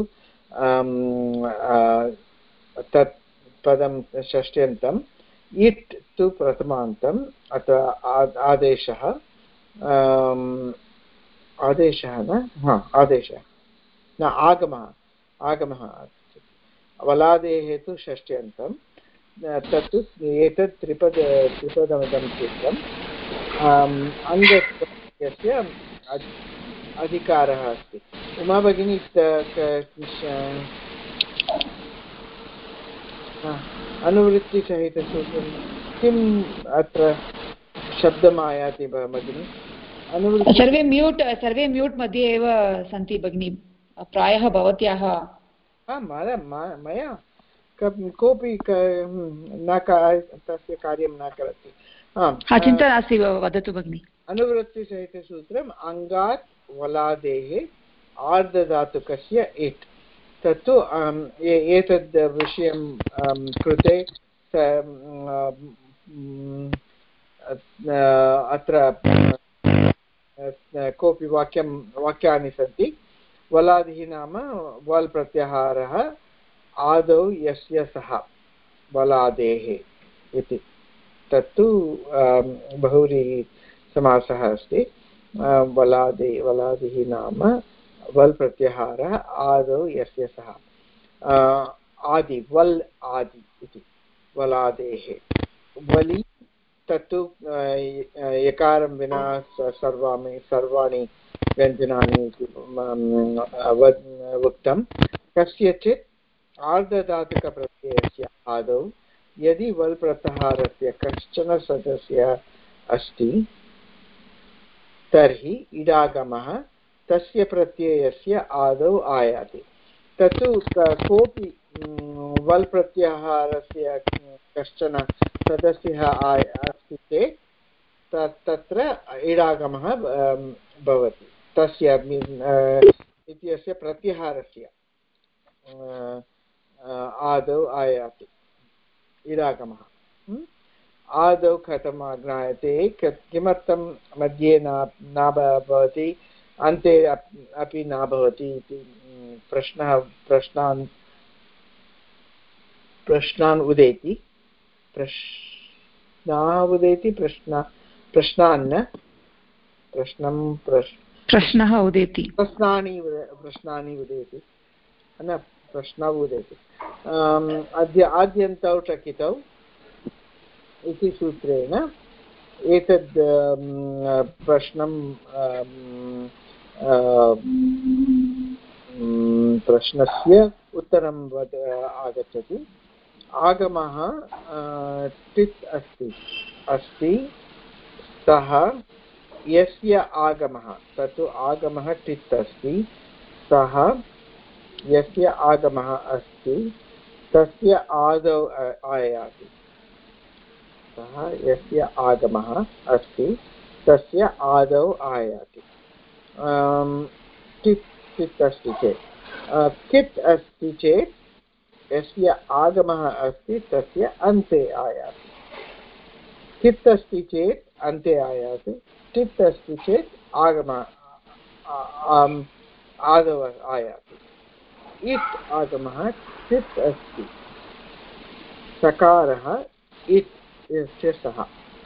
तत् पदं षष्ट्यन्तम् इट् तु प्रथमान्तम् अत्र आदेशः न आगमः वलादेः तु षष्ट्यन्तं तत्तु एतत् त्रिपदमिदं सूत्रम् अङ्गस्य अधिकारः अस्ति उमा भगिनी अनुवृत्तिसहितसूत्रं किम् अत्र शब्दम् आयाति भगिनी सर्वे म्यूट् मध्ये एव सन्ति भगिनी प्रायः भवत्याः मया कोऽपि तस्य कार्यं न करोति चिन्ता नास्ति वदतु भगिनि अनुवृत्तिसहितसूत्रम् अङ्गात् वलादेः आर्धधातुकस्य इट् तत्तु एतद् विषयं कृते अत्र कोऽपि वाक्यानि सन्ति वलादिः नाम वल् प्रत्याहारः आदौ यस्य सः वलादेः इति तत्तु बहुव्रीहि समासः अस्ति वलादिः नाम वल् प्रत्याहारः आदौ यस्य सः आदि वल् आदि इति वलादेः वलि तत्तु यकारं विना सर्वाणि व्यञ्जनानि इति उक्तं कस्यचित् आर्धधातुकप्रत्ययस्य आदौ यदि वल् प्रत्याहारस्य कश्चन सदस्यः अस्ति तर्हि इडागमः तस्य प्रत्ययस्य आदौ आयाति तत्तु कोऽपि वल् प्रत्याहारस्य कश्चन सदस्यः अस्ति चेत् तत्र इडागमः भवति तस्य इत्यस्य प्रत्याहारस्य आदौ आयाति इडागमः आदौ कथम् ज्ञायते किमर्थं मध्ये न भवति अन्ते अपि न भवति इति प्रश्नान् उदेति प्रश्नः उदेति प्रश्नानि उदेति न प्रश्नः उदेति आद्यन्तौ टकितौ इति सूत्रेण एतद् प्रश्नस्य उत्तरं आगच्छति आगमः टित् अस्ति सः यस्य आगमः तत्तु आगमः टित् अस्ति सः यस्य आगमः अस्ति तस्य आदौ आयाति सः यस्य आगमः अस्ति तस्य आदौ आयाति कित् अस्ति चेत् कित् अस्ति चेत् यस्य आगमः अस्ति तस्य अन्ते आयाति कित् अस्ति चेत् अन्ते आयाति कित् अस्ति चेत् आगव आयाति इत् आगमः कित् अस्ति सकारः इत् इत्यस्य सः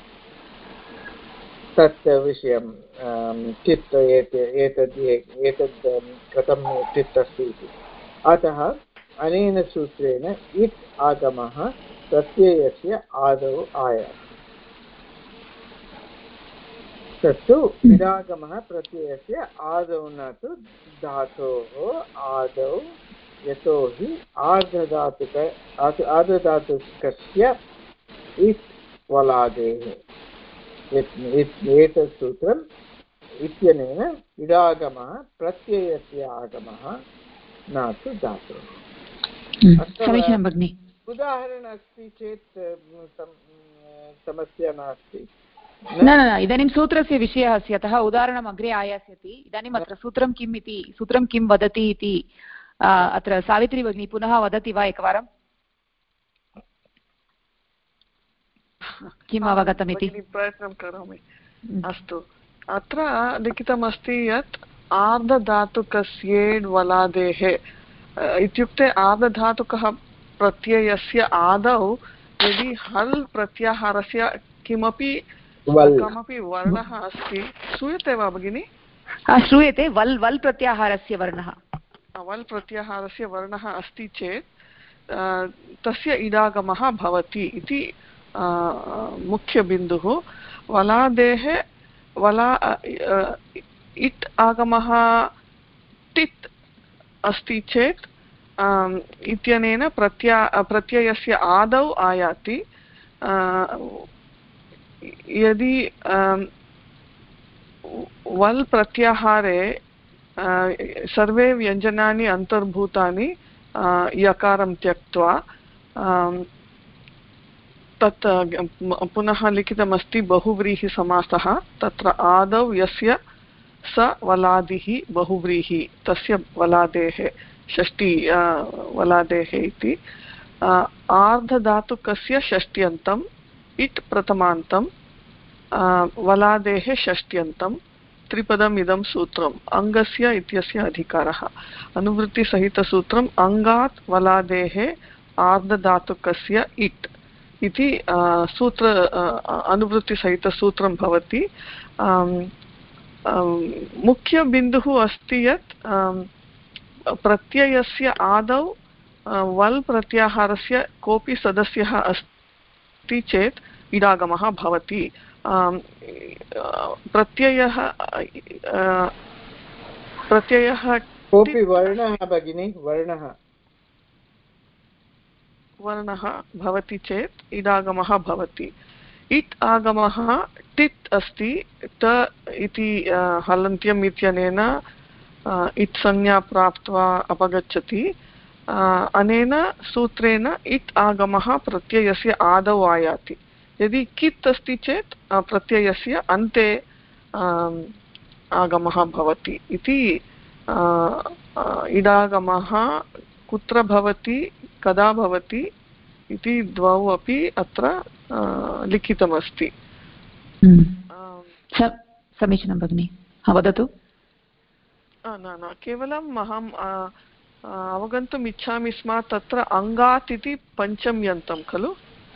तत् विषयं कित् एतद् कथं कित् अस्ति इति अतः अनेन सूत्रेण इत् आगमः प्रत्ययस्य आदौ आयाति तत्तु इदागमः प्रत्ययस्य आदौ न तु धातोः आदौ यतोहि आर्धधातुकस्य इत् वलादेः एतत् सूत्रम् इत्यनेन इदागमः प्रत्ययस्य आगमः न तु धातुः समीचीनं भगिनि उदाहरणम् अस्ति चेत् समस्या नास्ति न न न इदानीं सूत्रस्य विषयः अस्ति अतः उदाहरणम् अग्रे आयास्यति इदानीम् अत्र सूत्रं किम् इति सूत्रं किं वदति इति अत्र सावित्री भगिनी पुनः वदति वा एकवारं किम् अवगतमिति प्रयत्नं करोमि अस्तु अत्र लिखितमस्ति यत् आर्धधातुकस्येड् वलादेः इत्युक्ते आर्धधातुकः प्रत्ययस्य आदौ यदि हल् प्रत्याहारस्य कमपि वर्णः अस्ति श्रूयते वा भगिनि श्रूयते वल् प्रत्याहारस्य वर्णः वल् प्रत्याहारस्य वर्णः अस्ति चेत् तस्य इडागमः भवति इति मुख्यबिन्दुः वलादेः इट् आगमः टित् अस्ति चेत् इत्यनेन प्रत्ययस्य आदौ आयाति यदि वल् प्रत्याहारे सर्वे व्यञ्जनानि अन्तर्भूतानि यकारं त्यक्त्वा तत् पुनः लिखितमस्ति बहुव्रीहिसमासः तत्र आदौ यस्य स वलादिः बहुव्रीहि तस्य वलादेः षष्ठी वलादेः इति आर्धधातुकस्य षष्ट्यन्तम् इट् प्रथमान्तं वलादेः षष्ट्यन्तं त्रिपदम् इदं सूत्रम् अङ्गस्य इत्यस्य अधिकारः अनुवृत्तिसहितसूत्रम् अङ्गात् वलादेः आर्धधातुकस्य इट् इति सूत्र अनुवृत्तिसहितसूत्रं भवति मुख्यबिन्दुः अस्ति यत् प्रत्ययस्य आदौ वल् प्रत्याहारस्य कोऽपि सदस्यः अस्ति चेत् इडागमः भवति प्रत्ययः कोऽपि वर्णः भगिनि वर्णः भवति चेत् इडागमः भवति इट् आगमः टित् अस्ति त इति हलन्त्यम् इत्यनेन इट् संज्ञा प्राप्त्वा अपगच्छति अनेन सूत्रेण इट् आगमः प्रत्ययस्य आदौ आयाति यदि कित् अस्ति चेत् प्रत्ययस्य अन्ते आगमः भवति इति इडागमः कुत्र भवति कदा भवति इति द्वौ अपि अत्र लिखितमस्ति समीचीनं भगिनि वदतु न केवलम् अहम् अवगन्तुम् इच्छामि स्म तत्र अङ्गात् इति पञ्चम्यन्तं खलु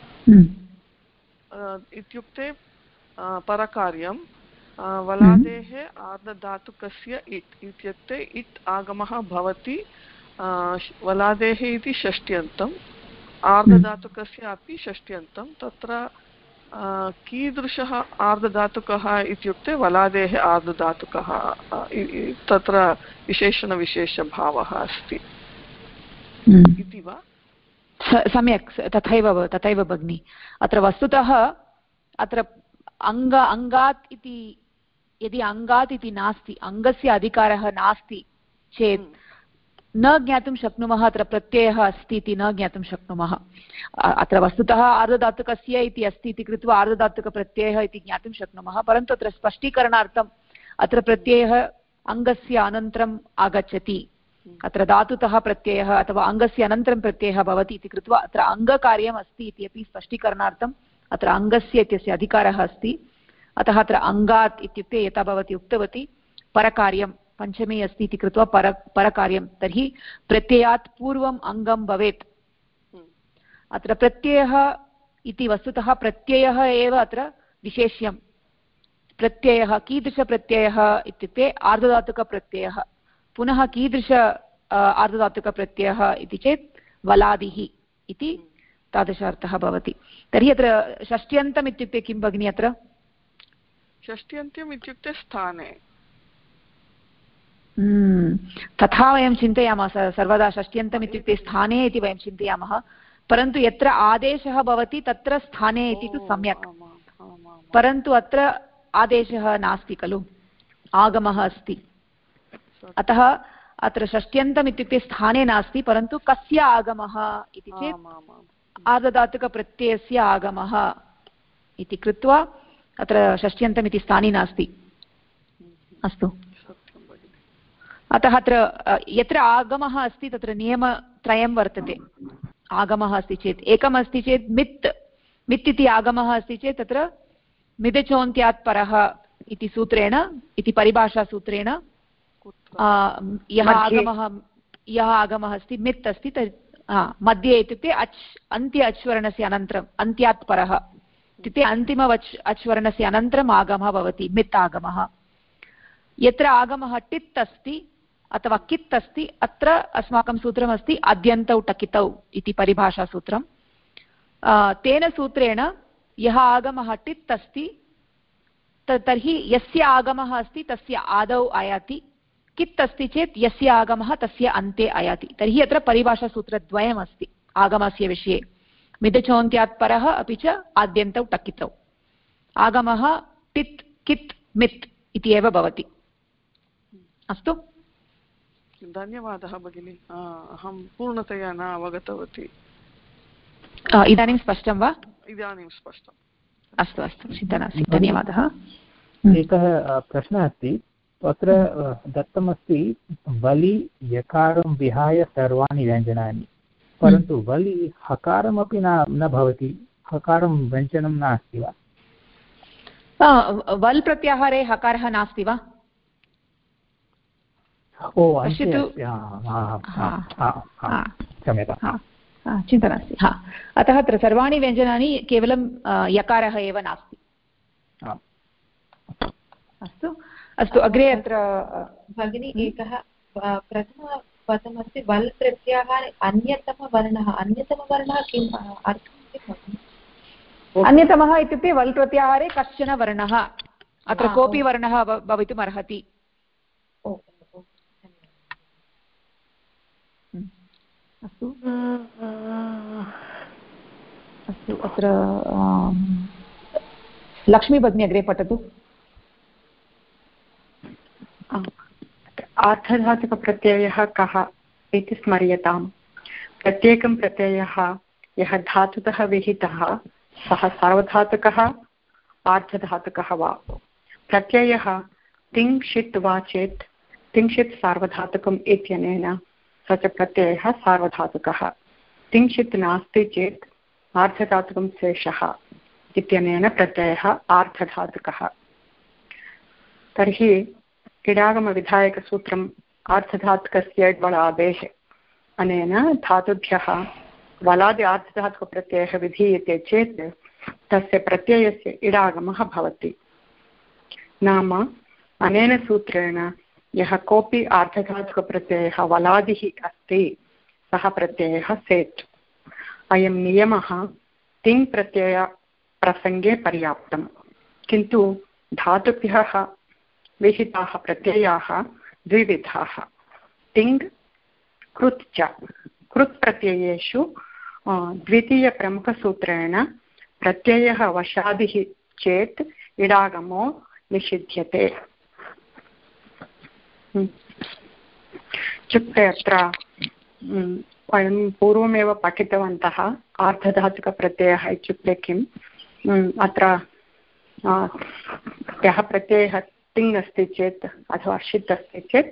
इत्युक्ते परकार्यं वलादेः आर्धधातुकस्य इट् इत्युक्ते इट् आगमः भवति वलादेः इति षष्ट्यन्तम् आर्धधातुकस्य अपि षष्ट्यन्तं तत्र कीदृशः आर्धधातुकः इत्युक्ते वलादेः आर्धधातुकः तत्र विशेषणविशेषभावः अस्ति इति वा सम्यक् तथैव भगिनि अत्र वस्तुतः अत्र अङ्गात् इति यदि अङ्गात् इति नास्ति अङ्गस्य अधिकारः नास्ति चेत् न ज्ञातुं शक्नुमः अत्र प्रत्ययः अस्ति इति न ज्ञातुं शक्नुमः अत्र वस्तुतः आर्धधातुकस्य इति अस्ति इति कृत्वा आर्धधातुकप्रत्ययः इति ज्ञातुं शक्नुमः परन्तु अत्र स्पष्टीकरणार्थम् अत्र प्रत्ययः अङ्गस्य अनन्तरम् आगच्छति अत्र धातुतः प्रत्ययः अथवा अङ्गस्य अनन्तरं प्रत्ययः भवति इति कृत्वा अत्र अङ्गकार्यम् अस्ति इत्यपि स्पष्टीकरणार्थम् अत्र अङ्गस्य इत्यस्य अधिकारः अस्ति अतः अत्र अङ्गात् इत्युक्ते यथा भवती उक्तवती परकार्यं पञ्चमी अस्ति इति कृत्वा परकार्यं तर्हि प्रत्ययात् पूर्वम् अङ्गं भवेत् अत्र प्रत्ययः इति वस्तुतः प्रत्ययः एव अत्र विशेष्यं प्रत्ययः कीदृशप्रत्ययः इत्युक्ते आर्धधातुकप्रत्ययः पुनः कीदृश आर्धधातुकप्रत्ययः इति चेत् वलादिः इति तादृशार्थः भवति तर्हि अत्र षष्ट्यन्तम् इत्युक्ते किं भगिनि अत्र षष्ट्यन्त्यम् इत्युक्ते स्थाने तथा वयं चिन्तयामः सर्वदा षष्ट्यन्तम् इत्युक्ते स्थाने इति वयं चिन्तयामः परन्तु यत्र आदेशः भवति तत्र स्थाने इति तु सम्यक् परन्तु अत्र आदेशः नास्ति खलु आगमः अस्ति अतः अत्र षष्ट्यन्तम् इत्युक्ते स्थाने नास्ति परन्तु कस्य आगमः इति चेत् आर्धधातुकप्रत्ययस्य आगमः इति कृत्वा अत्र षष्ट्यन्तम् इति स्थाने नास्ति अस्तु अतः अत्र यत्र आगमः अस्ति तत्र नियमत्रयं वर्तते आगमः अस्ति चेत् एकम् अस्ति चेत् मित् इति आगमः अस्ति चेत् तत्र मिदचोन्त्यात् परः इति सूत्रेण इति परिभाषासूत्रेण यः आगमः अस्ति मित् अस्ति मध्ये इत्युक्ते अन्त्य अच्वर्णस्य अनन्तरम् अन्त्यात् परः इत्युक्ते अन्तिम अच्वर्णस्य अनन्तरम् आगमः भवति मित् आगमः यत्र आगमः टित् अस्ति अथवा कित् अस्ति अत्र अस्माकं सूत्रमस्ति अद्यन्तौ टकितौ इति परिभाषासूत्रं तेन सूत्रेण यः आगमः टित् अस्ति तर्हि यस्य आगमः अस्ति तस्य आदौ आयाति कित् अस्ति चेत् यस्य आगमः तस्य अन्ते आयाति तर्हि अत्र परिभाषासूत्रद्वयमस्ति आगमस्य विषये मिदचोन्त्यात् परः अपि च आद्यन्तौ टकितौ आगमः टित् कित् मित् इति एव भवति अस्तु धन्यवादः भगिनी अहं पूर्णतया न अवगतवती इदानीं स्पष्टं वा इदानीं स्पष्टम् अस्तु अस्तु चिन्ता नास्ति धन्यवादः एकः प्रश्नः अस्ति अत्र दत्तमस्ति वलि यकारं विहाय सर्वाणि व्यञ्जनानि परन्तु वलि हकारमपि न भवति हकारं व्यञ्जनं नास्ति वा वल् प्रत्याहारे हकारः नास्ति वा चिन्ता नास्ति अतः अत्र सर्वाणि व्यञ्जनानि केवलं यकारः एव नास्ति अस्तु अस्तु अग्रे अत्र भगिनी एकः प्रथमपदमस्ति वल् प्रत्याहारे अन्यतमवर्णः किम् अर्थं किम् अन्यतमः इत्युक्ते वल् प्रत्याहारे कश्चन वर्णः अत्र कोऽपि वर्णः भवितुम् अर्हति अस्तु अस्तु अत्र लक्ष्मी भगिनी अग्रे पठतु आर्धधातुकप्रत्ययः कः इति स्मर्यताम् प्रत्येकं प्रत्ययः यः धातुतः विहितः सः सार्वधातुकः आर्धधातुकः वा प्रत्ययः तिङ्क्षित् वा चेत् तिङ्क्षित् सार्वधातुकम् इत्यनेन स च प्रत्ययः सार्वधातुकः तिङ्क्षित् नास्ति चेत् आर्धधातुकं शेषः इत्यनेन प्रत्ययः आर्धधातुकः तर्हि इडागमविधायकसूत्रम् आर्धधातुकस्य वलादेः अनेन धातुभ्यः वलादि आर्धधातुकप्रत्ययः विधीयते चेत् तस्य प्रत्ययस्य इडागमः भवति नाम अनेन सूत्रेण यः कोऽपि आर्धधातुकप्रत्ययः वलादिः अस्ति सः प्रत्ययः सेट् अयं नियमः तिङ् प्रत्ययप्रसङ्गे पर्याप्तं किन्तु धातुभ्यः विहिताः प्रत्ययाः द्विविधाः तिङ् कृत् च कृत् प्रत्ययेषु द्वितीयप्रमुखसूत्रेण प्रत्ययः वशादिः चेत् इडागमो निषिध्यते इत्युक्ते अत्र वयं पूर्वमेव पठितवन्तः आर्धधातुकप्रत्ययः इत्युक्ते किम् अत्र यः प्रत्ययः तिङ् अस्ति चेत् अथवा षित् अस्ति चेत्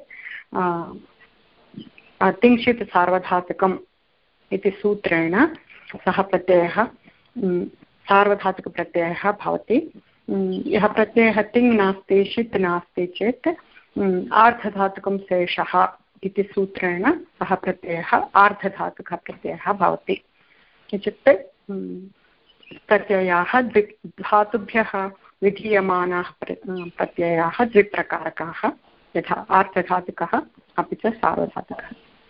तिङ्क्षित् सार्वधातुकम् इति सूत्रेण सः प्रत्ययः सार्वधातुकप्रत्ययः भवति। यः प्रत्ययः तिङ् नास्ति षित् नास्ति चेत् आर्धधातुकं शेषः इति सूत्रेण सः प्रत्ययः आर्धधातुकः प्रत्ययः भवति। इत्युक्ते प्रत्ययाः धातुभ्यः विधीयमानाः प्रत्ययाः द्विप्रकारकाः, यथा आर्धधातुकः अपि च सार्वधातुकः।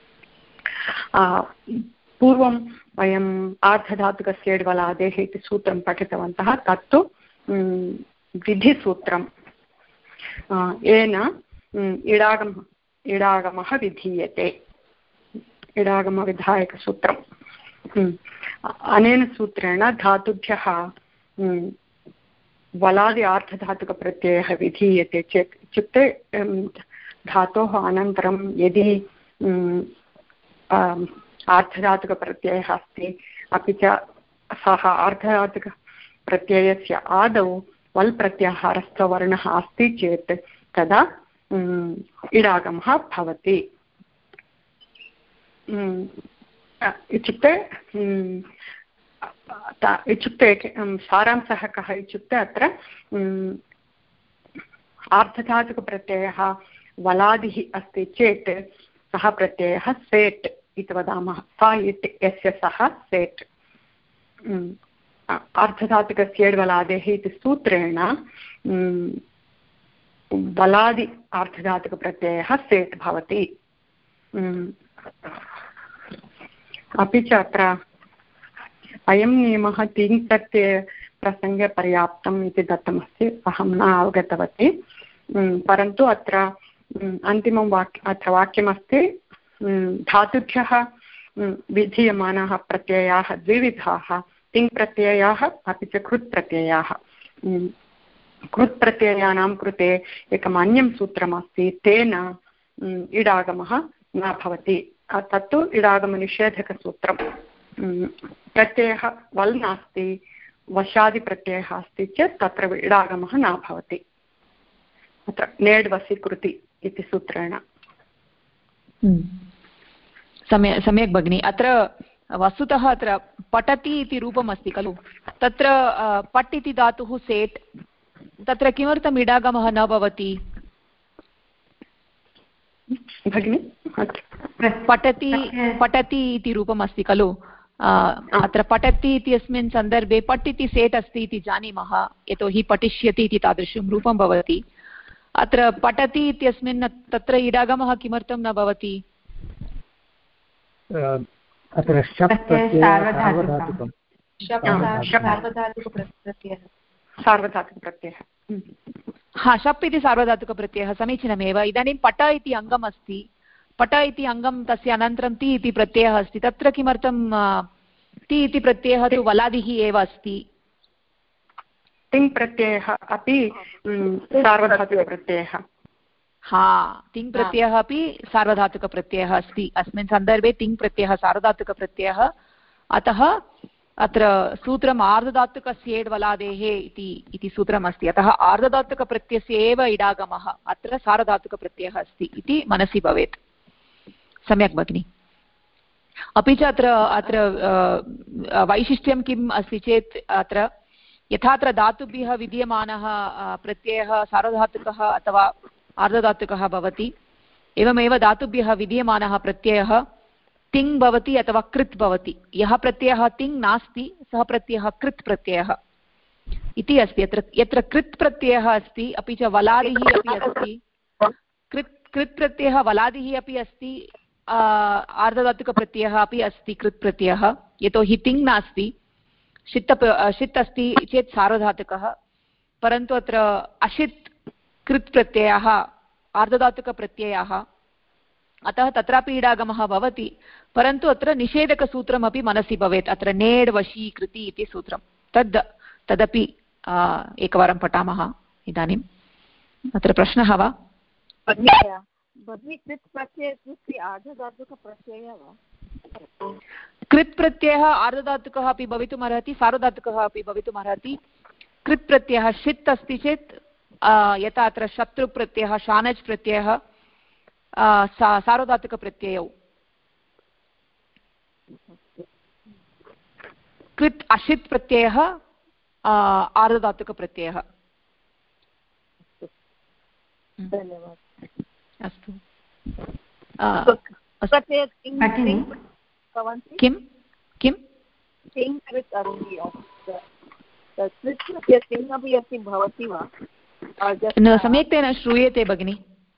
पूर्वं वयम् आर्धधातुकस्य एड्वलादेः इति सूत्रं पठितवन्तः। तत्तु विधिसूत्रं, येन इडागमः विधीयते, इडागमविधायकसूत्रम्। अनेन सूत्रेण धातुभ्यः वलादि आर्धधातुकप्रत्ययः विधीयते चेत्, इत्युक्ते धातोः अनन्तरं यदि आर्धधातुकप्रत्ययः अस्ति अपि च सः आर्धधातुकप्रत्ययस्य आदौ वल् प्रत्याहारस्थवर्णः अस्ति चेत् तदा इडागमः भवति। इत्युक्ते सारांशः कः इत्युक्ते अत्र आर्धधातुकप्रत्ययः वलादिः अस्ति चेत् सः प्रत्ययः सेट् इति वदामः। सा इति यस्य सः सेट्। आर्धधातुकस्य वलादेः इति सूत्रेण वलादि आर्धधातुकप्रत्ययः सेट् भवति। अपि च अत्र अयं नियमः तिङ् प्रत्ययप्रसङ्गे पर्याप्तम् इति दत्तमस्ति, अहं न अवगतवती। परन्तु अत्र अन्तिमं अत्र वाक्यमस्ति, धातुभ्यः विधीयमानाः प्रत्ययाः द्विविधाः, तिङ् प्रत्ययाः अपि च कृत् प्रत्ययाः। कृत् प्रत्ययानां कृते एकम् अन्यं सूत्रमस्ति, तेन इडागमः न भवति। तत्तु इडागमनिषेधकसूत्रं। प्रत्ययः वल् नास्ति, वशादिप्रत्ययः अस्ति चेत् तत्र इडागमः न भवति। अत्र नेड् वसीकृति इति सूत्रेण। सम्यक् भगिनि। अत्र वस्तुतः अत्र पठति इति रूपम् अस्ति खलु, तत्र पट् इति धातुः सेट्, तत्र किमर्थम् इडागमः न भवति भगिनि? पठति इति रूपम् अस्ति खलु, अत्र पठति इत्यस्मिन् सन्दर्भे पट् इति सेट् अस्ति इति जानीमः, यतोहि पठिष्यति इति तादृशं रूपं भवति। अत्र पठति इत्यस्मिन् तत्र इडागमः किमर्थं न भवति? अत्र सार्वधातुकप्रत्ययः। हा, शप् इति सार्वधातुकप्रत्ययः समीचीनमेव। इदानीं पट इति अङ्गम् अस्ति, पट इति अङ्गं तस्य अनन्तरं ति इति प्रत्ययः अस्ति, तत्र किमर्थं ति इति प्रत्ययः तु वलादिः एव अस्ति? तिङ् प्रत्ययः अपि सार्वधातुकप्रत्ययः। हा, तिङ् प्रत्ययः अपि सार्वधातुकप्रत्ययः अस्ति। अस्मिन् सन्दर्भे तिङ् प्रत्ययः सार्वधातुकप्रत्ययः, अतः अत्र सूत्रम् आर्धधातुकस्य वलादेः इति सूत्रमस्ति। अतः आर्धधातुकप्रत्ययस्य एव इडागमः अत्र सार्वधातुकप्रत्ययः अस्ति इति मनसि भवेत्। सम्यक् भगिनि। अपि च अत्र वैशिष्ट्यं किम् अस्ति चेत्, अत्र यथा अत्र धातुभ्यः विद्यमानः प्रत्ययः सार्वधातुकः अथवा आर्धधातुकः भवति, एवमेव धातुभ्यः विद्यमानः प्रत्ययः तिङ् भवति अथवा कृत् भवति। यः प्रत्ययः तिङ् नास्ति सः प्रत्ययः कृत् प्रत्ययः इति अस्ति। यत्र कृत् प्रत्ययः अस्ति अपि च वलादिः अपि अस्ति, कृत् प्रत्ययः वलादिः अपि अस्ति, आर्धधातुकप्रत्ययः अपि अस्ति कृत् प्रत्ययः, यतोहि तिङ् नास्ति, षित् अस्ति चेत् सार्वधातुकः। परन्तु अत्र अशित् कृत् प्रत्ययः आर्धधातुकप्रत्ययः, अतः तत्रापि इडागमः भवति। परन्तु अत्र निषेधकसूत्रमपि मनसि भवेत्, अत्र नेड् वशी कृति इति सूत्रं, तदपि एकवारं पठामः। इदानीम् अत्र प्रश्नः वा? कृत् प्रत्ययः आर्धधातुकः अपि भवितुमर्हति, सार्वधातुकः अपि भवितुमर्हति। कृत् प्रत्ययः षित् अस्ति चेत् यथा अत्र शत्रुप्रत्ययः शानच् प्रत्ययः सार्वधातुकप्रत्ययौ कृत् अशित् प्रत्ययः आर्धधातुकप्रत्ययः। अस्तु किं किं सम्यक्तया न श्रूयते भगिनि।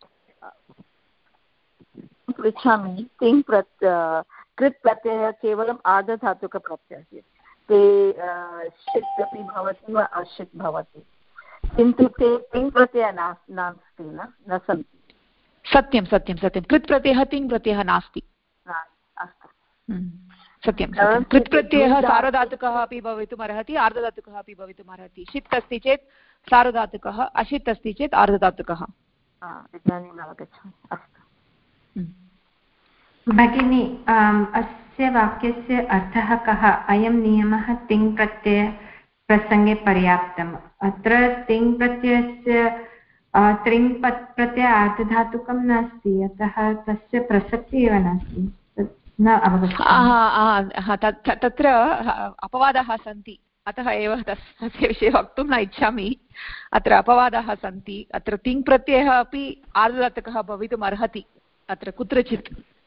पृच्छामि तिङ् कृत् प्रत्ययः केवलम् आर्धधातुकप्रत्ययः ते षित् अपि भवति वा अशित् भवति किन्तु ते तिङ् प्रत्ययः नास्ति न सन्ति। सत्यं सत्यं सत्यं कृत् प्रत्ययः तिङ् प्रत्ययः नास्ति। अस्तु सत्यं कृत् प्रत्ययः सार्वधातुकः अपि भवितुम् अर्हति आर्धधातुकः अपि भवितुम् अर्हति। षित् अस्ति चेत् सार्वधातुकः अशित् अस्ति चेत् आर्धधातुकः। इदानीम् अवगच्छामि। अस्तु भगिनी अस्य वाक्यस्य अर्थः कः? अयं नियमः तिङ् प्रत्यय प्रसङ्गे पर्याप्तम्। अत्र तिङ् प्रत्ययस्य त्रिङ् प्रत्यय आर्धधातुकं नास्ति अतः तस्य प्रसक्तिः एव नास्ति न अवगच्छामि। तत्र अपवादाः सन्ति अतः एव तस्य विषये वक्तुं न इच्छामि। अत्र अपवादाः सन्ति। अत्र तिङ् प्रत्ययः अपि आर्धधातुकः भवितुम् अर्हति अत्र कुत्रचित्।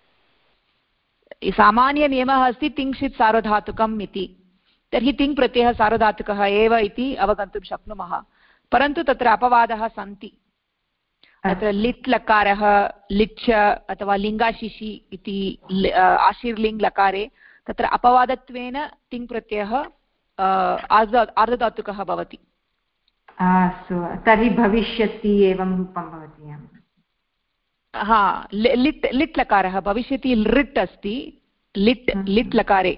सामान्यनियमः अस्ति तिङ्क्षित् सार्वधातुकम् इति। तर्हि तिङ् प्रत्ययः सार्वधातुकः एव इति अवगन्तुं शक्नुमः। परन्तु तत्र अपवादाः सन्ति। तत्र लिट् लकारः लिच् अथवा लिङ्गाशिशि इति आशीर्लिङ्ग् लकारे तत्र अपवादत्वेन तिङ् प्रत्ययः आर्धधातुकः भवति। अस्तु तर्हि भविष्यति एवं रूपं भवति। हा लिट् लिट् लकारः भविष्यति लृट् अस्ति लिट् लकारे।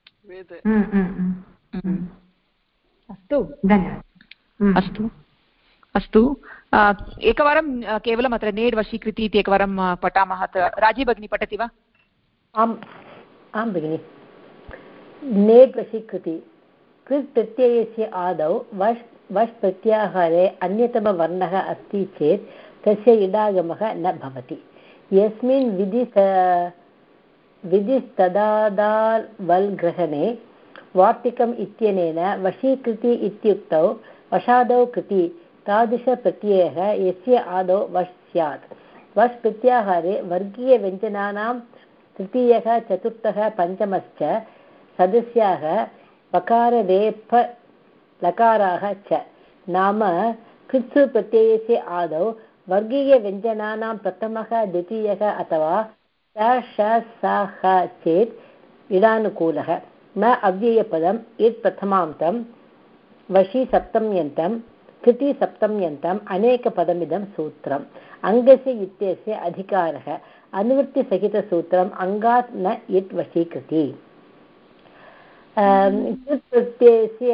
अस्तु धन्यवादः। अस्तु अस्तु एकवारं केवलम् अत्र नेड् वशीकृति इति एकवारं पठामः। राजी भगिनी पठति वा? आम् आं भगिनि। नेड् वशीकृति कृत् प्रत्ययस्य आदौ वश् प्रत्याहारे अन्यतमवर्णः अस्ति चेत् तस्य इडागमः न भवति। यस्मिन् विधिस्तदादावल् ग्रहणे वार्तिकम् इत्यनेन वशीकृति इत्युक्तौ वशादौ कृति तादृशप्रत्ययः यस्य आदौ वश् स्यात्। वश् प्रत्याहारे वर्गीयव्यञ्जनानां तृतीयः चतुर्थः पञ्चमश्च सदस्याः वकाररेफ लकाराः च नाम कृत्सु प्रत्ययस्य आदौ वर्गीयव्यञ्जनानां प्रथमः द्वितीयः अथवा स चेत् इडानुकूलः न अव्ययपदम् इत् प्रथमान्तं वशी सप्तम्यन्तं कृति सप्तम्यन्तम् अनेकपदमिदं सूत्रम्। अङ्गस्य इत्यस्य अधिकारः अनुवृत्तिसहितसूत्रम् अङ्गात् न इत् वशीकृति। कृत् प्रत्ययस्य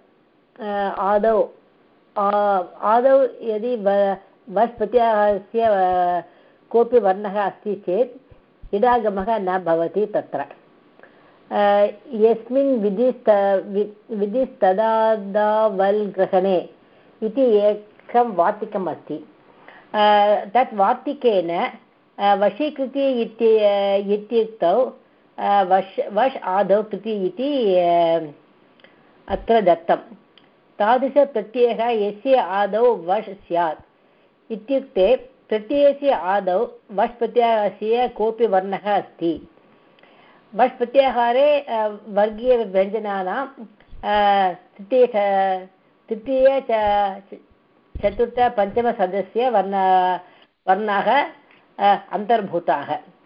आदौ यदि वश् प्रत्याहारस्य कोऽपि वर्णः अस्ति चेत् इडागमः न भवति। तत्र यस्मिन् विधिस्तदादावल् ग्रहणे इति एकं वार्तिकम् अस्ति। तत् वार्तिकेन वशीकृति इत्युक्तौ वश् आदौ कृति इति अत्र दत्तं। तादृशप्रत्ययः यस्य आदौ वश् स्यात् इत्युक्ते प्रत्ययस्य आदौ वश् प्रत्याहारस्य कोऽपि वर्णः अस्ति। वश् प्रत्याहारे वर्गीयव्यञ्जनानां तृतीय चतुर्थ पञ्चमसदस्य वर्णाः अन्तर्भूताः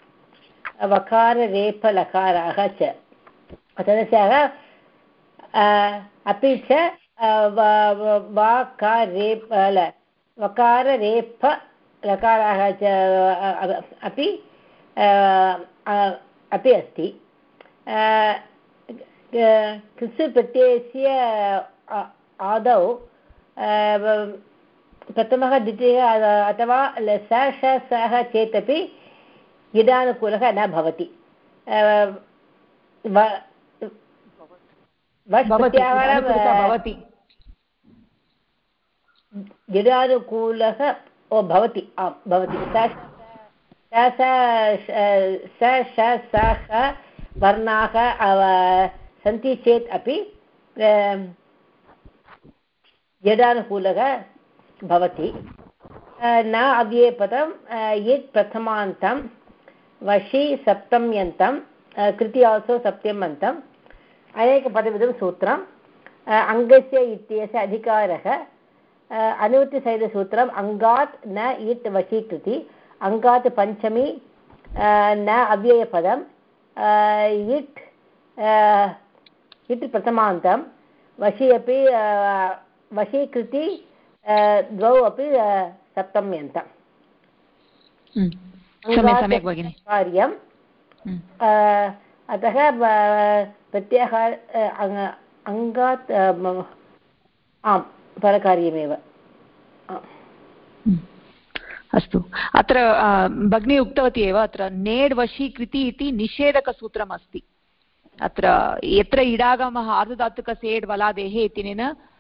वकाररेफलकाराः च सदस्याः अपि च वकाररेफलकाराः च अपि अस्ति। कृत्सु प्रत्ययस्य आदौ प्रथमः द्वितीयः अथवा सः चेदपि इडानुकूलः न भवति। यदानुकूलः भवति आं भवति सः वर्णाः सन्ति चेत् अपि यदानुकूलः भवति न अव्ययपदं यत् प्रथमान्तं वशि सप्तम्यन्तं कृति आल्सो सप्तम्यन्तम् अनेकपदविधं सूत्रम् अङ्गस्य इत्यस्य अधिकारः अनुवृत्तिसहितसूत्रम् अङ्गात् न इट् वशीकृति अङ्गात् पञ्चमी न अव्ययपदं इट् प्रथमान्तं वशी अपि वशीकृति द्वौ अपि सप्तम्यन्तम् कार्यम् अतः प्रत्याहार अङ्गात् आम् परकार्यमेव। अस्तु अत्र भगिनी उक्तवती एव अत्र नेड् वशीकृति इति निषेधकसूत्रम् अस्ति अत्र यत्र इडागमः आर्धधातुकसेड् वलादेः इत्यनेन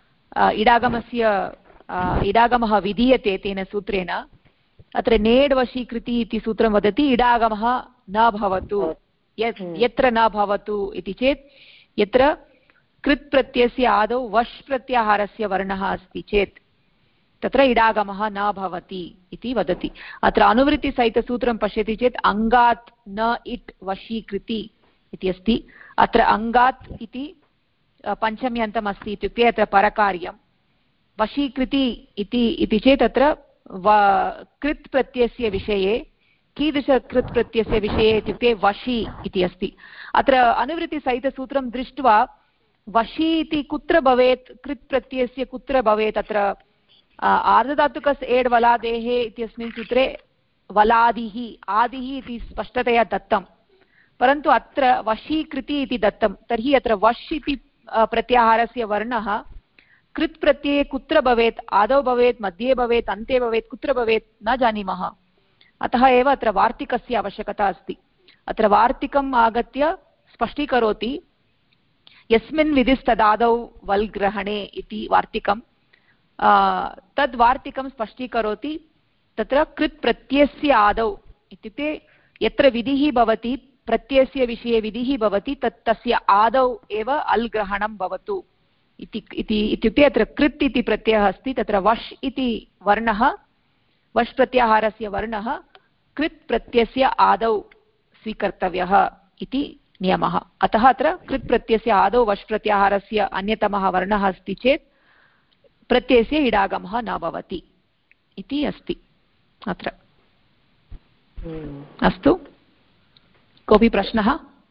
इडागमः विधीयते तेन सूत्रेण अत्र नेड् वशीकृति इति सूत्रं वदति इडागमः न भवतु यत्र न भवतु इति चेत् यत्र कृत् प्रत्ययस्य आदौ वश् प्रत्याहारस्य वर्णः अस्ति चेत् तत्र इडागमः न भवति इति वदति। अत्र अनुवृत्तिसहितसूत्रं पश्यति चेत् अङ्गात् न इट् वशीकृति इति अस्ति अत्र अङ्गात् इति पञ्चम्यन्तम् अस्ति इत्युक्ते अत्र परकार्यं वशीकृति इति चेत् अत्र कृत् प्रत्ययस्य विषये कीदृशकृत् प्रत्ययस्य विषये इत्युक्ते वशी इति अस्ति। अत्र अनुवृत्तिसहितसूत्रं दृष्ट्वा वशी इति कुत्र भवेत् कृत् प्रत्ययस्य कुत्र भवेत् अत्र आर्धधातुकस् एड् वलादेः इत्यस्मिन् सूत्रे वलादिः आदिः इति स्पष्टतया दत्तं परन्तु अत्र वशीकृति इति दत्तं तर्हि अत्र वश् इति प्रत्याहारस्य वर्णः कृत् प्रत्यये कुत्र भवेत् आदौ भवेत् मध्ये भवेत् अन्ते भवेत् कुत्र भवेत् न जानीमः अतः एव अत्र वार्तिकस्य आवश्यकता अस्ति। अत्र वार्तिकम् आगत्य स्पष्टीकरोति यस्मिन् विधिस्तदादौ वल् ग्रहणे इति वार्तिकं तद् वार्तिकं स्पष्टीकरोति तत्र कृत् प्रत्ययस्य आदौ इत्युक्ते यत्र विधिः भवति प्रत्ययस्य विषये विधिः भवति तस्य आदौ एव अल् ग्रहणं भवतु इत्युक्ते अत्र कृत् इति प्रत्ययः अस्ति तत्र वश् इति वर्णः वश् प्रत्याहारस्य वर्णः कृत् प्रत्ययस्य आदौ स्वीकर्तव्यः इति नियमः। अतः अत्र कृत् प्रत्ययस्य आदौ वश् प्रत्याहारस्य अन्यतमः वर्णः अस्ति चेत् प्रत्ययस्य इडागमः न भवति इति अस्ति अत्र। अस्तु कोऽपि प्रश्नः?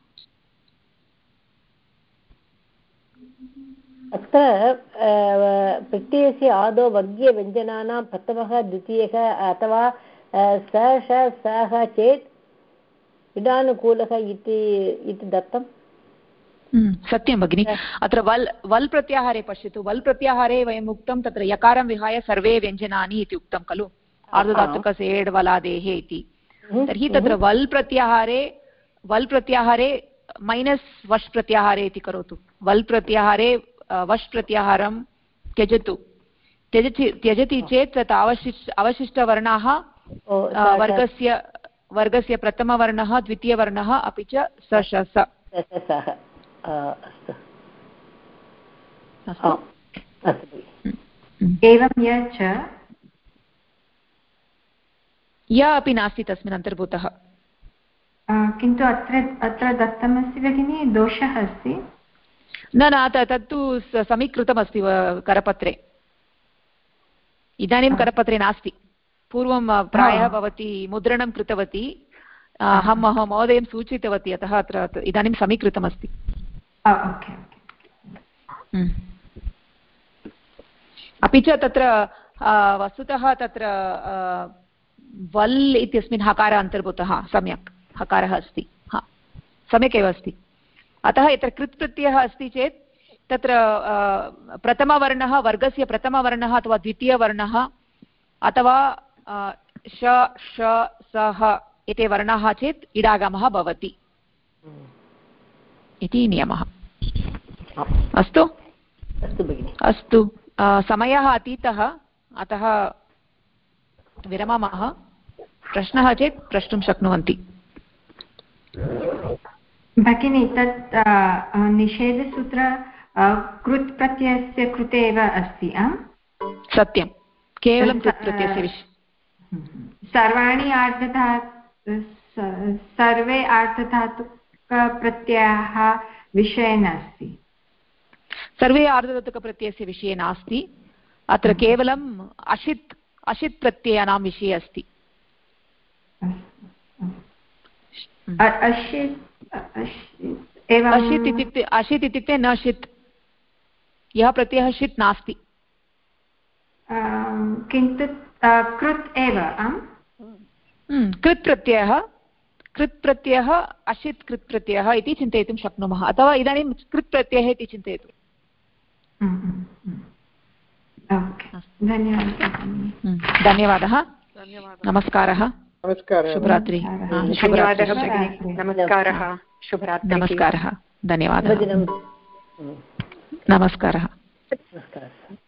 अत्र प्रत्ययस्य आदौ वर्गीयव्यञ्जनानां प्रथमः द्वितीयः अथवा सः चेत् इडानुकूलः इति दत्तं। सत्यं भगिनि अत्र वल् प्रत्याहारे पश्यतु वल् प्रत्याहारे वयम् उक्तं तत्र यकारं विहाय सर्वे व्यञ्जनानि इति उक्तं खलु आर्धधातुकसेड् वलादेः इति तर्हि तत्र वल् प्रत्याहारे मैनस् वश् प्रत्याहारे इति करोतु वल् प्रत्याहारे वश् प्रत्याहारं त्यजति चेत् तत् अवशिष्टवर्णाः वर्गस्य प्रथमवर्णः द्वितीयवर्णः अपि च सशस एवं य अपि नास्ति तस्मिन् अन्तर्भूतः किन्तु अत्र दत्तमस्ति भगिनि दोषः अस्ति न तत्तु समीकृतमस्ति करपत्रे इदानीं करपत्रे नास्ति पूर्वं प्रायः भवती मुद्रणं कृतवती अहं महोदयं सूचितवती अतः अत्र इदानीं समीकृतमस्ति। अपि च तत्र वस्तुतः तत्र वल् इत्यस्मिन् हकारः अन्तर्भूतः सम्यक् हकारः अस्ति सम्यक् एव अस्ति अतः यत्र कृत् प्रत्ययः अस्ति चेत् तत्र प्रथमवर्णः वर्गस्य प्रथमवर्णः अथवा द्वितीयवर्णः अथवा श श सः एते वर्णाः चेत् इडागमः भवति इति नियमः। अस्तु अस्तु भगिनि अस्तु समयः अतीतः अतः विरमामः। प्रश्नः चेत् प्रष्टुं शक्नुवन्ति। भगिनी तत् निषेधसूत्र कृत् प्रत्ययस्य कृते एव अस्ति। सत्यं, केवलं कृत् प्रत्ययस्य विषये। सर्वाणि सर्वे आर्धधातुकप्रत्ययाः विषये नास्ति। सर्वे आर्धधातुकप्रत्ययस्य विषये नास्ति, अत्र केवलम् अशित् प्रत्ययानां विषये अस्ति। अशित् इत्युक्ते न शित्, यः प्रत्ययः शित् नास्ति, किन्तु कृत् एव। कृत् प्रत्ययः अशित् कृत् प्रत्ययः इति चिन्तयितुं शक्नुमः, अथवा इदानीं कृत् प्रत्ययः इति चिन्तयतु। धन्यवादः, नमस्कारः, शुभरात्रि। धन्यवादः भगिनी, नमस्कारः, शुभरात्रि। नमस्कारः, धन्यवादः, नमस्कारः।